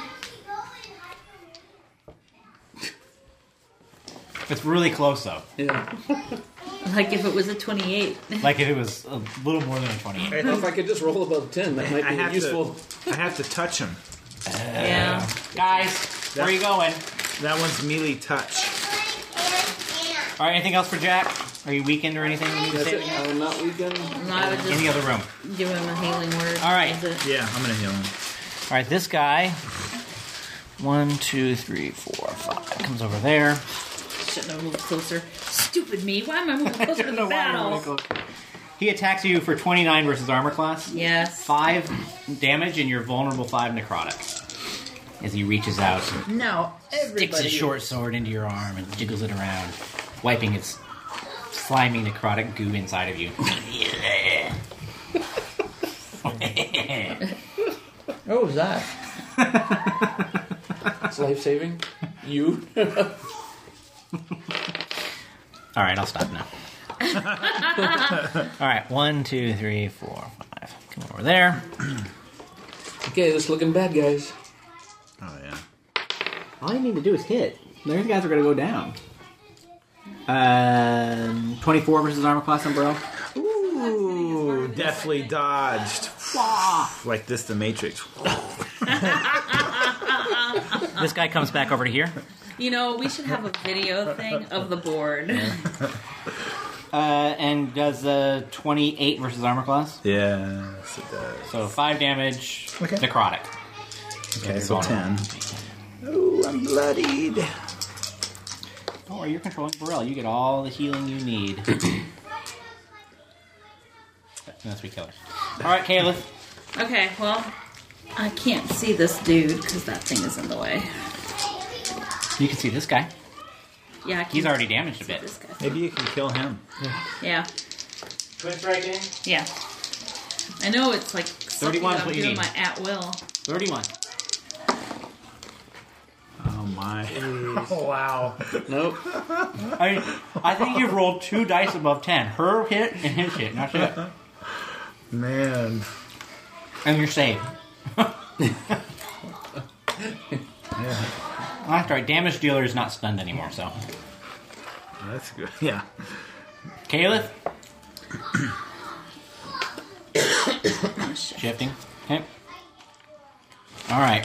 It's really close, though. Yeah. Like if it was a 28. Like if it was a little more than a 28. If I could just roll above 10, that might I be have useful. I have to touch him. Yeah. Guys, where are you going? That one's melee touch. All right, anything else for Jack? Are you weakened or anything you need to That's say? it. I'm not weakened. No, I would In the just other room. give him a healing word. All right. That's it. Yeah, I'm gonna heal him. All right, this guy. 1, 2, 3, 4, 5. Comes over there. Shouldn't have moved closer. Stupid me. Why am I moving closer to the battle? He attacks you for 29 versus armor class. Yes. 5 damage, and you're vulnerable 5 necrotic. As he reaches out and Now, sticks everybody... his short sword into your arm and jiggles it around, wiping its slimy necrotic goo inside of you. What was that? It's life saving. You. All right, I'll stop now. All right, 1, 2, 3, 4, 5. Come over there. Okay, this looking bad, guys. Oh yeah. All you need to do is hit. Those guys are going to go down. 24 versus armor class umbrella. Ooh, definitely dodged. Like this, the Matrix. This guy comes back over to here. You know, we should have a video thing of the board. And does 28 versus armor class. Yes, it does. So 5 damage, Okay. necrotic. Okay, so 10. Oh, I'm bloodied. Don't worry, you're controlling Burrell. You get all the healing you need. That's 3 killers. All right, Caleb. Okay, well, I can't see this dude because that thing is in the way. You can see this guy. Yeah, I can He's already damaged a see bit. this guy. Maybe you can kill him. Yeah, Twin striking. yeah. I know it's like 31 is I'm what you doing need. my at will. 31. Oh my. Oh wow. Nope. I think you've rolled 2 dice above 10. Her hit and his hit. That's it. Man. And you're saved. Yeah. That's right. Damage dealer is not stunned anymore, so. That's good. Yeah. Caleb. Shifting. Okay. All right.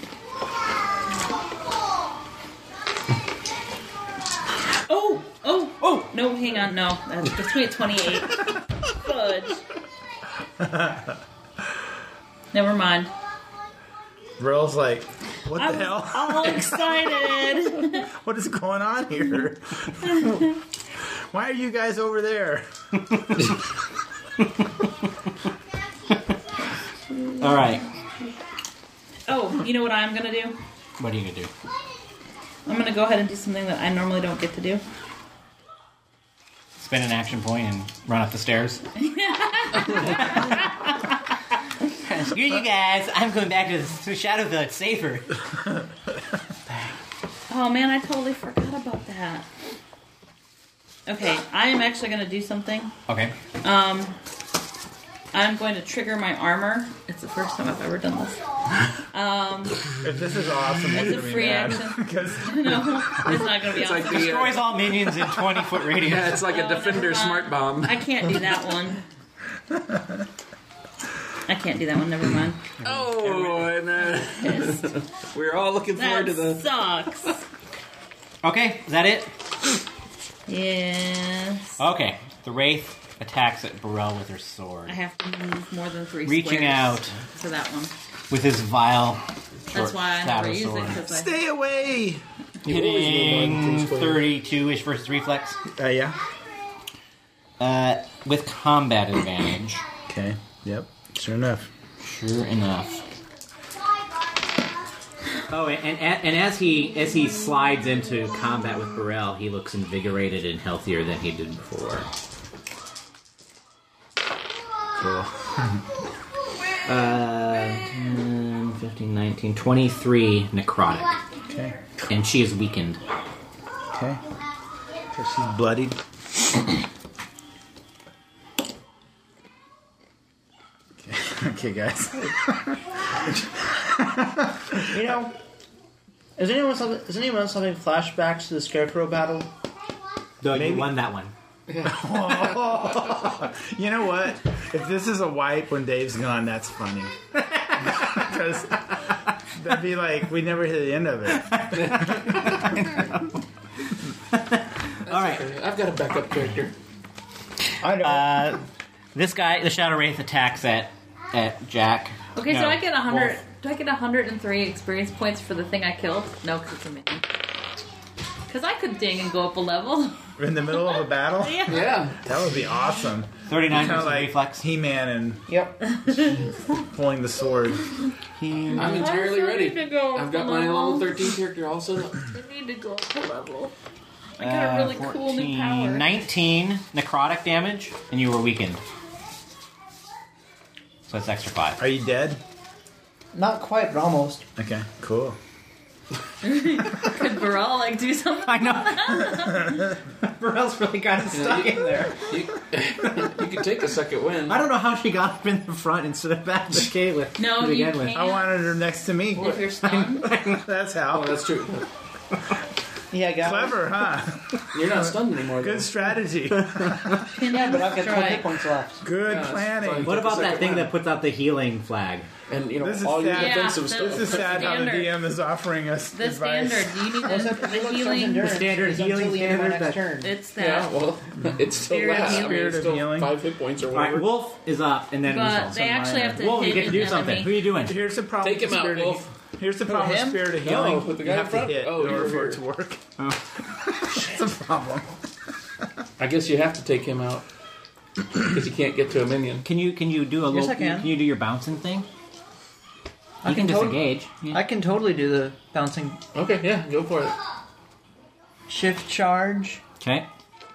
Oh! No, hang on, no. That's between 28. Fudge. Never mind. Burrell's like, what the hell? All excited. What is going on here? Why are you guys over there? All right. Oh, you know what I'm gonna do? What are you gonna do? I'm gonna go ahead and do something that I normally don't get to do. Spend an action point and run up the stairs. Screw you guys! I'm going back to the Shadowville. It's safer. Oh man, I totally forgot about that. Okay, I am actually gonna do something. Okay. I'm going to trigger my armor. It's the first time I've ever done this. If this is awesome, It's it's a gonna be free mad. action. 'Cause No, it's not gonna be It's awesome. like the Destroys all minions in 20-foot radius. yeah, it's like a Oh, Defender never mind. smart bomb. I can't do that one. I can't do that one. Never mind. Oh, and Pissed. we're all looking forward That to the. sucks. Okay, is that it? Yes. Okay. The Wraith attacks at Burrell with her sword. I have to move more than 3 Reaching squares out. for that one. With his vile That's short why I never shadow use it sword. because I. stay away. You always move more than Hitting 3 squares. 32-ish versus reflex. Yeah. With combat advantage. Okay. Yep. Sure enough. Sure enough. Oh, and as he slides into combat with Burrell, he looks invigorated and healthier than he did before. Cool. 10, 15, 19, 23 necrotic. Okay. And she is weakened. Okay. So she's bloodied. Okay, guys. You know, is anyone else having flashbacks to the Scarecrow battle? Though Maybe. you won that one. You know what? If this is a wipe when Dave's gone, that's funny. Because that'd be like, we never hit the end of it. All right. I've got a backup character. I know. This guy, the Shadow Wraith, attacks at Jack. Okay, No, so I get 100. Wolf. Do I get 103 experience points for the thing I killed? No, because it's a minion. Because I could ding and go up a level. In the middle of a battle? Yeah. Yeah. That would be awesome. 39 Kind of versus like reflex. He-Man and Yep. pulling the sword. I'm entirely I still ready. need to go I've got up a my level. level 13 character also. I need to go up a level. I got a really cool new 14, power. 19 necrotic damage, and you were weakened. So it's extra 5. Are you dead? Not quite, but almost. Okay, cool. Could Burrell do something? I know. Burrell's really kind of stuck in there. You could take a second win. I don't know how she got up in the front instead of back in the cave with. No, to you begin with. can't. I wanted her next to me. If you're stunned. That's Oh, how. that's true. Yeah, guys. Clever, huh? You're not stunned anymore. Good though. strategy. Yeah, but I've got 12 Right. hit points left. Good Yeah, that's planning. fine. What about that Second thing one. that puts out the healing flag? And you know, This is all your sad. defensive Yeah, stuff. This is sad how the Standard. DM is offering us The advice. standard. You need What's that? the healing. The standard is healing until the end of my standard next that- turn. It's Yeah, that. well, it's still Spirit of last. I mean, healing. it's still Healing. 5 hit points or All right, whatever. Wolf is up, and then But Weasel. they actually have to Wolf, you hit get to do an something. enemy. Who are you doing? Here's the problem Take with him out, spirit Wolf. of Here's the problem with him? spirit of No, healing. with the You guy in have to front. hit Oh, in order you're for here. it to work. That's a problem. I guess you have to take him out because you can't get to a minion. Can you do a Yes, little? I can. Can you do your bouncing thing? You I can can disengage. Yeah. I can totally do the bouncing Okay, yeah, go for it. shift charge, Okay.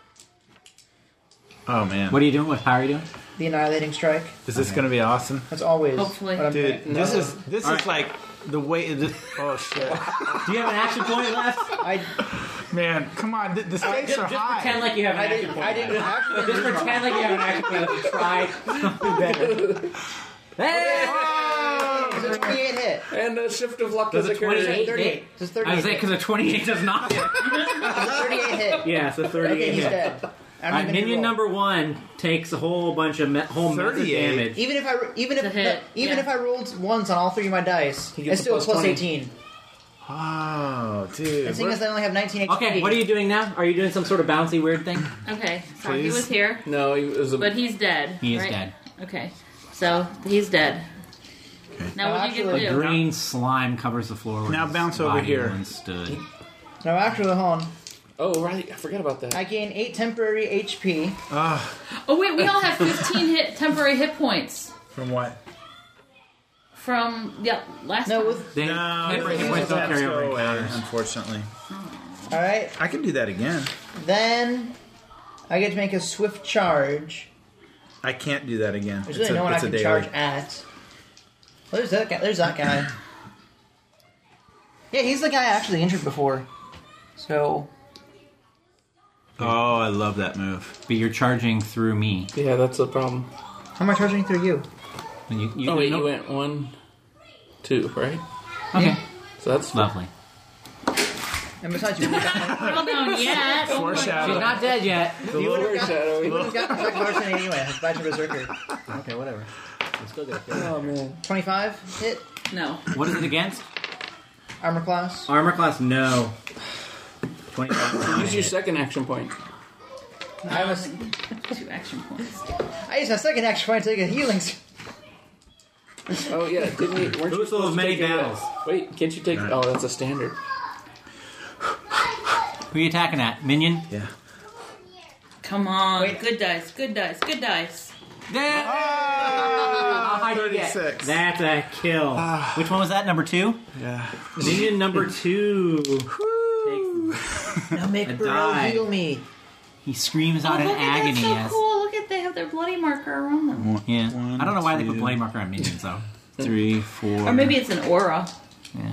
Oh man, What are you doing? How are you doing? the annihilating strike. is this going to be awesome, That's always Hopefully. what I'm dude? doing. This No. is All right. like the way. Oh shit, Do you have an action point left? I man! Come on, the stakes are Just high. pretend like you have an action point. I didn't left. actually. Just pretend like you have an action point left and try something better. Hey! It's a 28 hit. And a shift of luck Does has a 28 occurred. 38. It's a I 38 was like, hit. because a 28 does not hit. It's a 38 hit. Yeah, it's a 38 Okay, he's hit. dead. I All don't right, even minion roll. number 1 takes a whole bunch of whole mess of 38. damage. Even if It's a hit, yeah. if I rolled ones on all 3 of my dice, He gets it's still a a plus plus 20. 18. Oh, dude. And seeing as I only have 19 HP. Okay, what are you doing now? Are you doing some sort of bouncy weird thing? Okay, so he Please? was here, No, he was a. but he's dead. He is right? dead. Okay, so he's dead. Now what are you actually- gonna do? Green slime covers the floor. Where Now his bounce over body here. once stood. No, actually, hold on. Oh, right. I forgot about that. I gain 8 temporary HP. Ah, Oh wait, we all have 15 temporary hit points from what? from last No, time. with They, No, temporary hit those points don't attacks carry go over away, encounters. unfortunately. all right. I can do that again. Then I get to make a swift charge. I can't do that again. There's really no one I can daily. charge at. Well, there's that guy. There's that guy. Yeah, he's the guy I actually injured before. So Oh, I love that move. But you're charging through me. Yeah, that's the problem. how am I charging through you? And you Oh, wait, know- you went 1, 2, right? Okay, So that's lovely. And besides, you would have Well done yet. Foreshadow. She's not dead yet. the lower shadow. gotten Jack Larson anyway. It's Badger Berserker. Okay, whatever. I'm still gonna kill Oh, man. 25 hit No. What is it against? armor class. Armor class, no. 25. Use your second action point. I have a, 2 action points. I use my second action point to take a healing. Oh, yeah. Didn't you? Weren't you Who's supposed those to many take a- battles? Wait, can't you take... Oh, that's a standard. Who are you attacking at? Minion? Yeah. Come on. Wait. Good dice, good dice, good dice. How high did you get? 36. That's a kill. Which one was that? Number 2? Yeah. Minion number 2. Now make A Burrow die. heal me. He screams out in Look at agony. that's so as cool. Look at they have their bloody marker around them. Yeah. One, I don't know why they put two. bloody marker on minions though. 3, 4. Or maybe it's an aura. Yeah.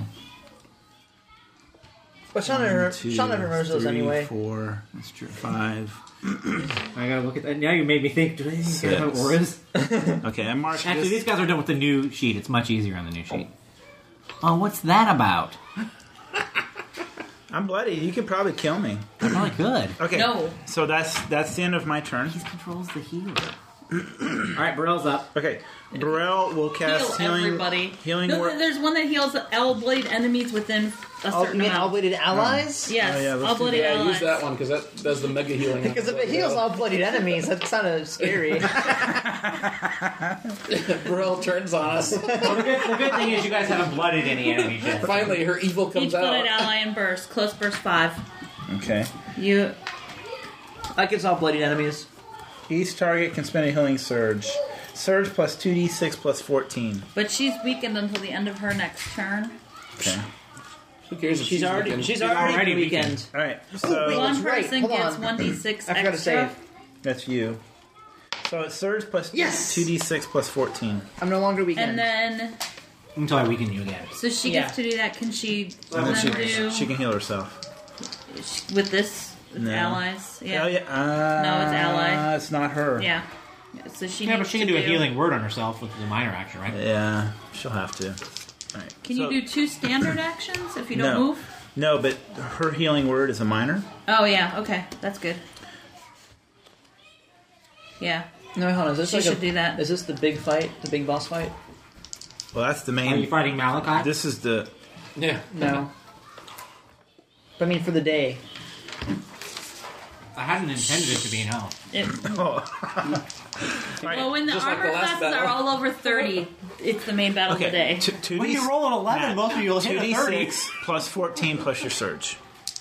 But Sean never remembers those 3, anyway. 4, That's true. 5. I gotta look at that. Now you made me think. Do they care about auras? Okay, I marked Actually, this. these guys are done with the new sheet. It's much easier on the new sheet. Oh, what's that about? I'm bloody. You could probably kill me. I probably could. Okay. No. So that's the end of my turn. He controls the healer. Alright, Burrell's up. Okay. Burrell will cast Heal healing. everybody. Healing No, word. there's one that heals all-blade enemies within a You certain mean amount. all-blooded allies? Yes, Oh, yeah, let's do all-blooded Yeah, allies. use that one because that does the mega healing. Because if it heals all-blooded enemies, that's kind of scary. Burrell turns on us. Well, the good thing is you guys haven't blooded any enemies yet. Finally, her evil Each comes blooded out. ally in burst. Close burst 5. Okay. You. That gives all-blooded enemies. Each target can spend a healing surge. Surge plus 2d6 plus 14. But she's weakened until the end of her next turn. Okay. Who cares if She's already weakened? already weakened. All right. So One right, person hold gets on. 1d6 I extra. forgot to save. that's you. So it's surge plus Yes! 2d6 plus 14. I'm no longer weakened. And then, Until I weaken you again. so she Yeah. gets to do that. Can she And then do she can heal herself. with this with No. allies? Yeah. Oh, yeah. No, it's ally. It's not her. Yeah. So she Yeah, needs but she to can do a healing word on herself, which is a minor action, right? Yeah, she'll have to. All right. Can So- you do 2 standard actions if you don't No. move? No, but her healing word is a minor. Oh yeah. Okay, that's good. Yeah. no, hold on. Is this She like should do that. Is this the big fight? The big boss fight? Well, that's the Are you main. fighting Malachi? This is the. Yeah. No. But I mean, for the day. I hadn't intended it to be an elf. Well, when the Just like armor the last classes battle. are all over 30, it's the main battle of the day. Okay. 2d6 When you roll an 11, most of you will hit a 30. 2d6 plus 14 plus your surge.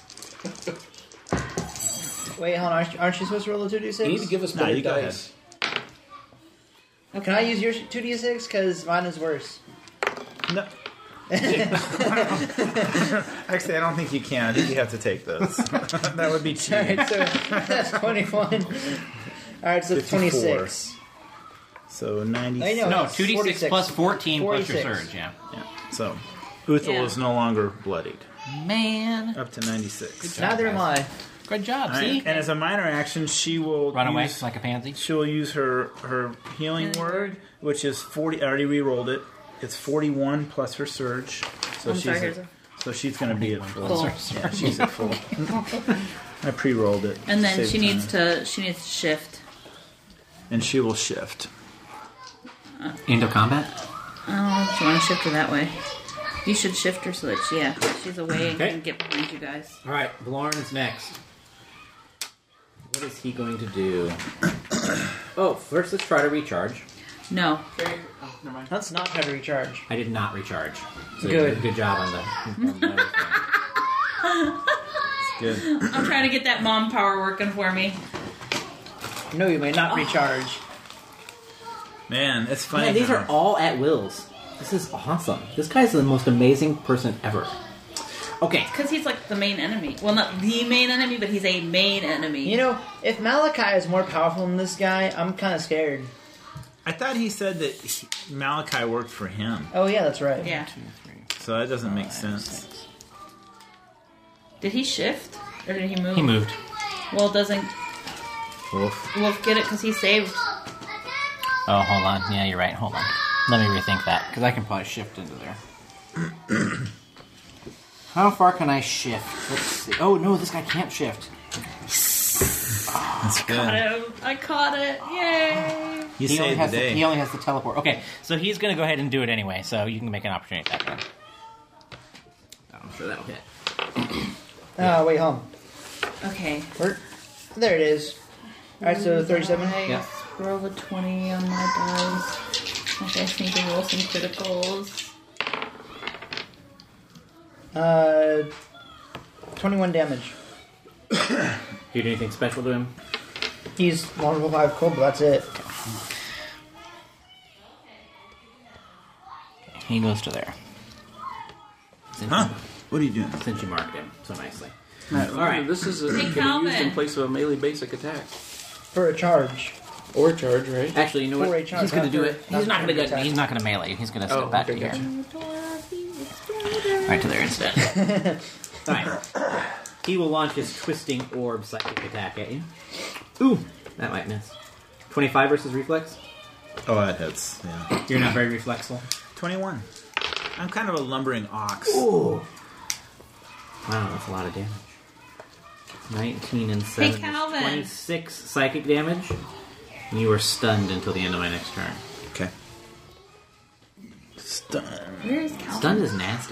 Wait, hold on. Aren't you supposed to roll a 2d6? You need to give us No, better you go dice. Can I use your 2d6? Because mine is worse. No. Actually, I don't think you can. I think you have to take those. That would be cheating. Alright, so that's 21. Alright, so 54. 26. So 90. I know. No, It's 2d6 46. plus 14 plus your 46. surge, yeah. Yeah. So Uthal Yeah. is no longer bloodied. Man. Up to 96. Neither am I. Good job, All right. see? And as a minor action, she will Run away use, like a pansy. She'll use her healing word, which is 40. I already re-rolled it. It's 41 plus her surge. So I'm she's sorry, at, here's so she's going to be at full. Cool. Yeah, she's at full. I pre-rolled it. And then Save she time. needs to shift. And she will shift. Into combat? Oh, she want to shift her that way. You should shift her so that she's away and Okay. can get behind you guys. Alright, Vlorn's next. What is he going to do? Oh, first let's try to recharge. No. Okay. Oh, never mind. Let's not try to recharge. I did not recharge. So Good. Good job on the Good. I'm trying to get that mom power working for me. No, you may not recharge. Man, it's funny. Man, these how- are all at wills. This is awesome. This guy's the most amazing person ever. Okay. Because he's like the main enemy. Well, not the main enemy, but he's a main enemy. You know, if Malachi is more powerful than this guy, I'm kind of scared. I thought he said that Malachi worked for him, Oh, yeah, that's right. Yeah. so that doesn't make sense. Did he shift? Or did he move? He moved. Well, doesn't Wolf. Wolf get it because he saved? Oh, hold on. Yeah, you're right. Hold on. Let me rethink that, because I can probably shift into there. How far can I shift? Let's see. Oh, no, this guy can't shift. That's good. I caught it. Yay! You He only, saved has the day. he only has to teleport. Okay, so he's going to go ahead and do it anyway, so you can make an opportunity attack on him. I'm sure that'll hit. Wait, home. Okay. There it is. Alright, so 37. Yeah. Roll a 20 on my dice. I guess need to roll some criticals. 21 damage. Do you do anything special to him? He's vulnerable 5 cold, but that's it. He goes to there. Huh? What are you doing? Since you marked him so nicely. All right. This is Hey, can be used Calvin. in place of a melee basic attack For a charge. or charge, right? Actually, you know For a what? charge, He's going to not do for- it. not He's not for going to attack. He's not going to melee. He's going to step Oh, back okay, here. gotcha. Right to there instead. Alright. He will launch his twisting orb psychic attack at you. Ooh, that might miss. 25 versus reflex? Oh, that hits. Yeah. You're not very reflexful. 21. I'm kind of a lumbering ox. Ooh. Wow, that's a lot of damage. 19 and 7 is Calvin. 26 psychic damage. And you are stunned until the end of my next turn. Okay. Stun. Where is Calvin? Stunned is nasty.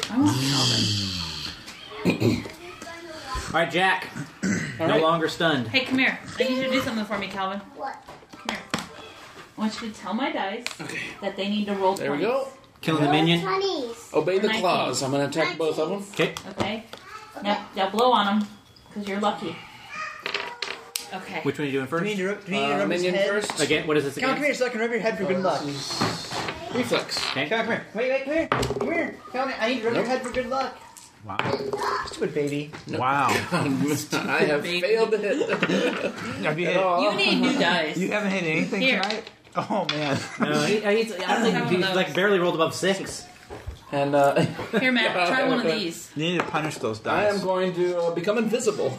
Alright, Jack. No right. longer stunned. Hey, come here. I need you to do something for me, Calvin. What? Come here. I want you to tell my dice that they need to roll There we 20s. go. Killing the minion. 20s. Obey the 19. claws. I'm going to attack both of them. Okay. Okay? Now blow on them, because you're lucky. Okay. Which one are you doing Do we need first? to rub his Minion head? first. Again, what is this Come on, again? come here so I can rub your head for good luck. Reflex. Okay. Come here. Wait, come here. Come here. Come here. I need to rub your Nope. head for good luck. Wow. Stupid baby. Wow. I have failed to hit. Have you, You need new dice. you haven't hit anything Here. tonight? Oh, man. No, I think he's like barely rolled above 6. And Here, Matt, try one of these. You need to punish those I am dice. going to become invisible.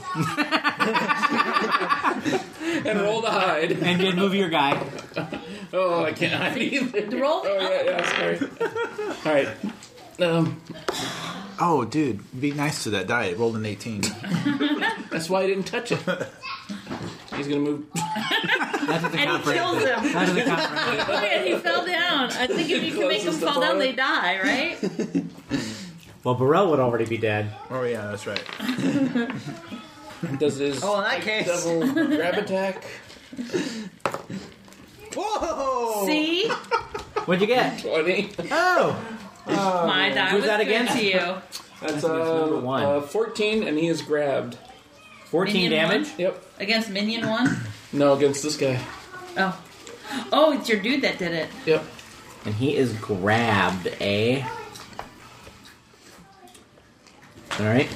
And roll to hide. And then move your guy. Oh, I can't hide either. Roll the Oh, yeah, sorry. Alright. Oh, dude. Be nice to that die. It rolled an 18. That's why I didn't touch it. He's going to move. That's what the And he kills him. That's what the conference. Look at, he fell down. I think if you can make them Closest to fall down, fall. they die, right? Well, Burrell would already be dead. Oh, yeah, that's right. Does his Oh, in that case. devil grab attack? Whoa! See? What'd you get? 20. Oh! My die Who's was that good against? to you. That's number 1. 14, and he is grabbed. 14 Minion damage. Yep. Against Minion 1? No, against this guy. Oh. Oh, it's your dude that did it. Yep. And he is grabbed, eh? Alright.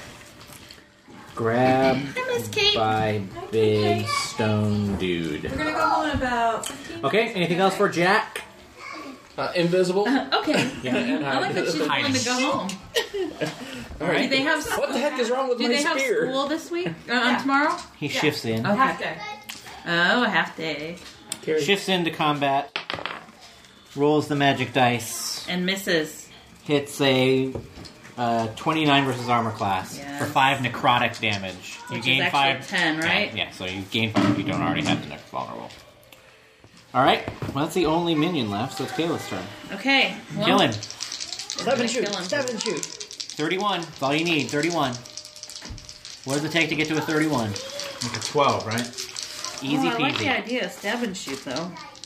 Grabbed I miss Kate. by big stone dude. We're gonna go home in about 15 Okay, anything else for Jack? Invisible. Okay. And I like that she's willing to go home. All right. Do they have What the heck is wrong with Do my they have spear? school this week? Yeah. Tomorrow? He shifts in. half day. Oh, a half day. Carry. Shifts into combat. Rolls the magic dice. And misses. Hits a 29 versus armor class Yes. for 5 necrotic damage. You Which gain is actually 5. 10, right? Yeah, so you gain 5 if you don't already have the next vulnerable. Alright, well that's the only minion left, so it's Kayla's turn. Okay. Well, Kill him. Stab and shoot. Kill him. Stab and shoot. 31. That's all you need. 31. What does it take to get to a 31? Like a 12, right? Easy I like the peasy. idea of stab and shoot, though.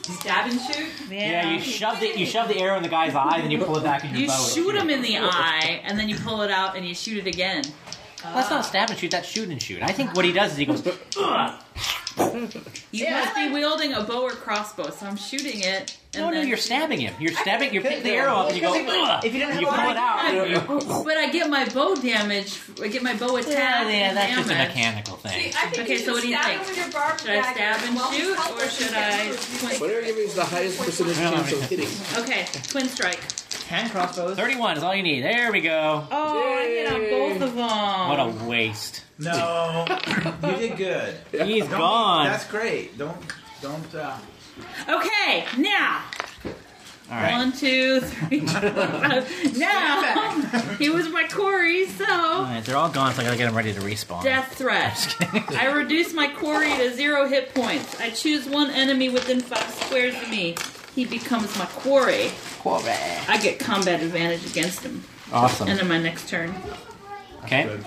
Stab and shoot? Yeah, you shove the arrow in the guy's eye, then you pull it back in your You bow. shoot him in the eye, and then you pull it out, and you shoot it again. Well, that's not stab and shoot, that's shoot and shoot. I think what he does is he goes, ugh. You must be wielding a bow or crossbow, so I'm shooting it. And No, then you're stabbing him. You're picking the arrow up and you go, ugh. If you didn't have You a pull it out. and you- But I get my bow damage. I get my bow attack. Yeah, that's just a damage. mechanical thing. I think Okay, you so should what do you stab think? him with your barbed Should I dagger. stab and Well, shoot, help or us should get I through it. twin? Whatever gives me the highest percentage chance of hitting. Okay, twin strike. hand crossbows. 31 is all you need. There we go. Oh, I hit on both of them. What a waste. No, you did good. He's Don't gone. That's great. Don't. Okay, now. All right. 1, 2, 3, 4, 5. Now, he was my quarry, so. All right, they're all gone, so I gotta get them ready to respawn. Death threat. I reduce my quarry to 0 hit points. I choose one enemy within 5 squares of me. He becomes my quarry. I get combat advantage against him. Awesome. And then my next turn. Okay. Good.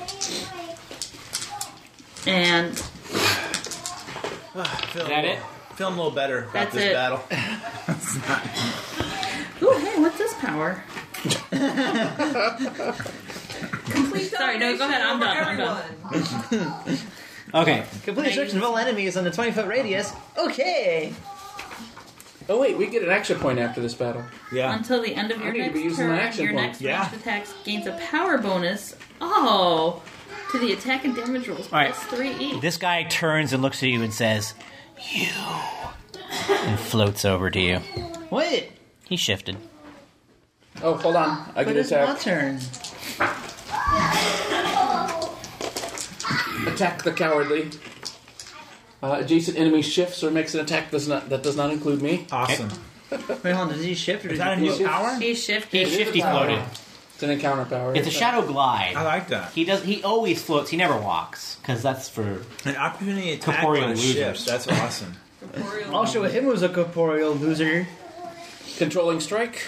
And Is that it? Feeling a little better about That's this it. battle. ooh, hey, what's this power? Complete Sorry, no, go ahead, I'm domination done, over I'm done. everyone. Okay. Complete destruction of all enemies on the 20-foot radius. Okay. Oh wait, we get an action point after this battle. Yeah. Until the end of your I need to be next using my turn, action your point. next Yeah. ranged attack gains a power bonus. Oh, to the attack and damage rolls All right. plus 3 each. This guy turns and looks at you and says, "You," and floats over to you. What? He shifted. Oh, hold on. I But get it's my attacked. turn. Attack the cowardly. Adjacent enemy shifts or makes an attack that does not include me. Awesome. Wait, hold on. Did he shift or Is did that a he new float? power? He shifted. He shifty floated. It's an encounter power. It's a shadow glide. I like that. He always floats. He never walks because that's for An opportunity attack Corporeal on a losers. shift. That's awesome. Also, him was a corporeal loser. Controlling strike.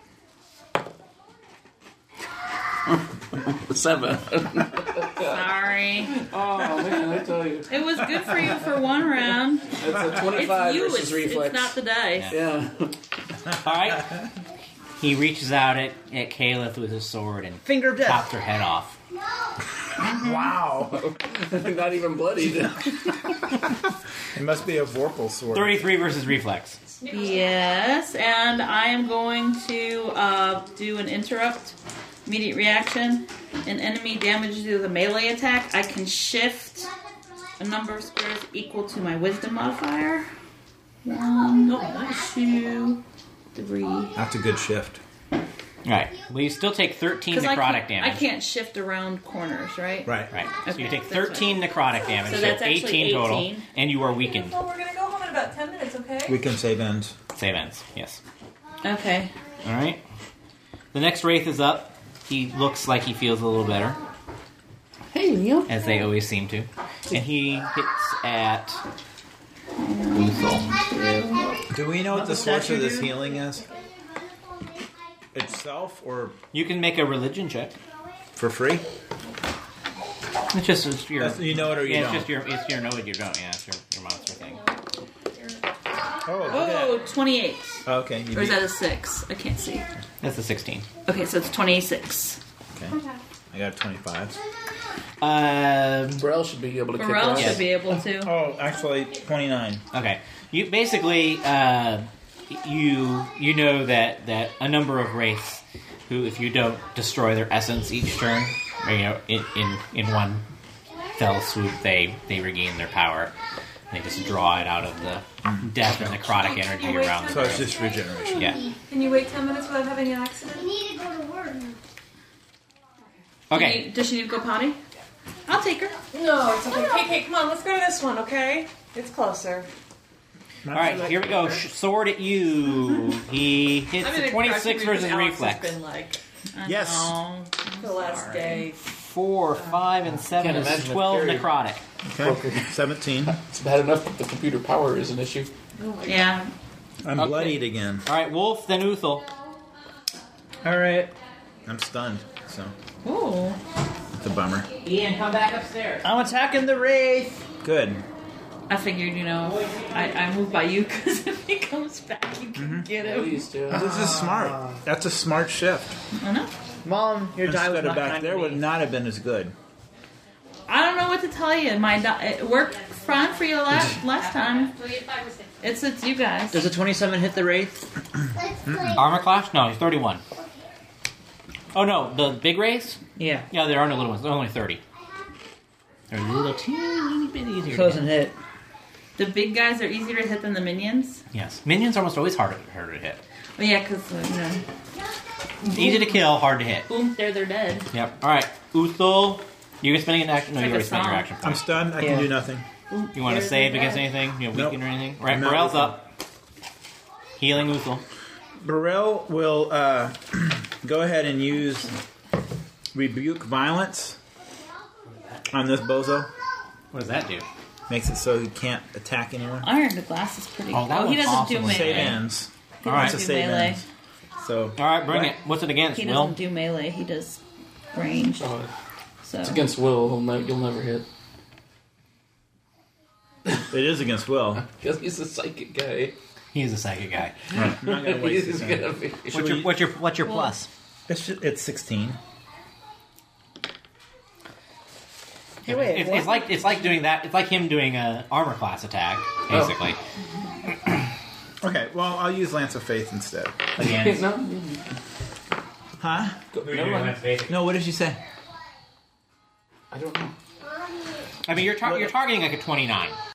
7. Sorry. Oh man, I tell you, It was good for you for one round. it's a 25 It's you, versus reflex. it's not the dice. Yeah. all right. He reaches out at Caliph with his sword and Finger of death. chops her head off. Wow. Not even bloodied. It must be a Vorpal sword. 33 versus reflex. Yes, and I am going to do an interrupt, immediate reaction. An enemy damages with a melee attack. I can shift a number of squares equal to my wisdom modifier. 1, 2, 3. That's a good shift. All right. Well, you still take 13 'Cause necrotic I damage. can't shift around corners, right? Right. Right. So you Okay, take that's 13 necrotic damage, So so, that's actually 18 total, 18. and you are weakened. Well, we're gonna go home in about 10 minutes, okay? We can save ends. Save ends. Yes. Okay. All right. The next wraith is up. He looks like he feels a little better, Hey, Neil. as they always seem to, and he hits at Uthal. Do we know what the the source statue of this do? healing is? Itself or You can make a religion check. for free? It's just your. You know it or you yeah, don't. it's your know it you don't. Yeah, it's your monster thing. Oh, look Oh, at 28. that. Okay. You Or is beat- that a 6? I can't see. That's a 16. Okay, so it's 26. okay. I got 25. Burrell should be able to kick Burrell ass. should be able to. Oh, actually 29. Okay. You basically you know that a number of wraiths who, if you don't destroy their essence each turn, or, in one fell swoop, they regain their power. They just draw it out of the death and necrotic energy around So them. it's just regeneration. Yeah. Can you wait 10 minutes without having an accident? You need to go to work. Okay. Does she need to go potty? I'll take her. No, it's okay. Okay, come on, let's go to this one, okay? It's closer. All right. Here we go. Sword at you. He hits I'm in a a 26 crush versus Alex reflex. Has been like Yes. Oh, the last day. 4, 5, and 7 Can't is imagine if 12 Carrie- necrotic. Okay. 17. It's bad enough that the computer power is an issue. yeah. I'm Okay. bloodied again. All right, Wolf, then Uthal. All right. I'm stunned. So Ooh. it's a bummer. Ian, come back upstairs. I'm attacking the wraith. Good. I figured, I move by you because if he comes back, you can get him. Please do. This is smart. That's a smart shift. I know. Mom, your die was Instead of not back there would not have been as good. I don't know what to tell you. It worked fine for you last time. It's you guys. Does a 27 hit the Wraith? Armor class? No, he's 31. Oh no, the big race? Yeah. Yeah, there are no little ones. They're only 30. They're a little teeny bit easier. Doesn't hit. The big guys are easier to hit than the minions. Yes, minions are almost always harder to hit. Oh yeah, because Easy to kill, hard to hit. boom, they're dead. Yep. All right, Uthul, you're spending an action. No, It's you like already a spent your song. action I'm point. stunned. I Yeah. can do nothing. You want to They're save dead. against anything? Weaken Nope. or anything? Right, I'm not Burrell's weakened. up. Healing Uthul. Burrell will go ahead and use Rebuke Violence on this bozo. What does that do? Makes it so he can't attack anyone. Iron Glass is pretty. Oh, that he one's doesn't do awesome. Save melee. ends. All right. It's a do save melee. ends. So All right, bring it. What's it against, He Will? doesn't do melee. He does ranged. So It's against Will. You'll never hit. it is against Will. Because he's a psychic guy. He's a psychic guy. I'm not gonna waste He's this hand. gonna be. What's your plus? It's 16. Hey, wait. It's like doing that. It's like him doing a armor class attack, basically. Okay, well I'll use Lance of Faith instead. Against. No, Huh? never mind. No, what did you say? I don't know. I mean, you're targeting like a 29.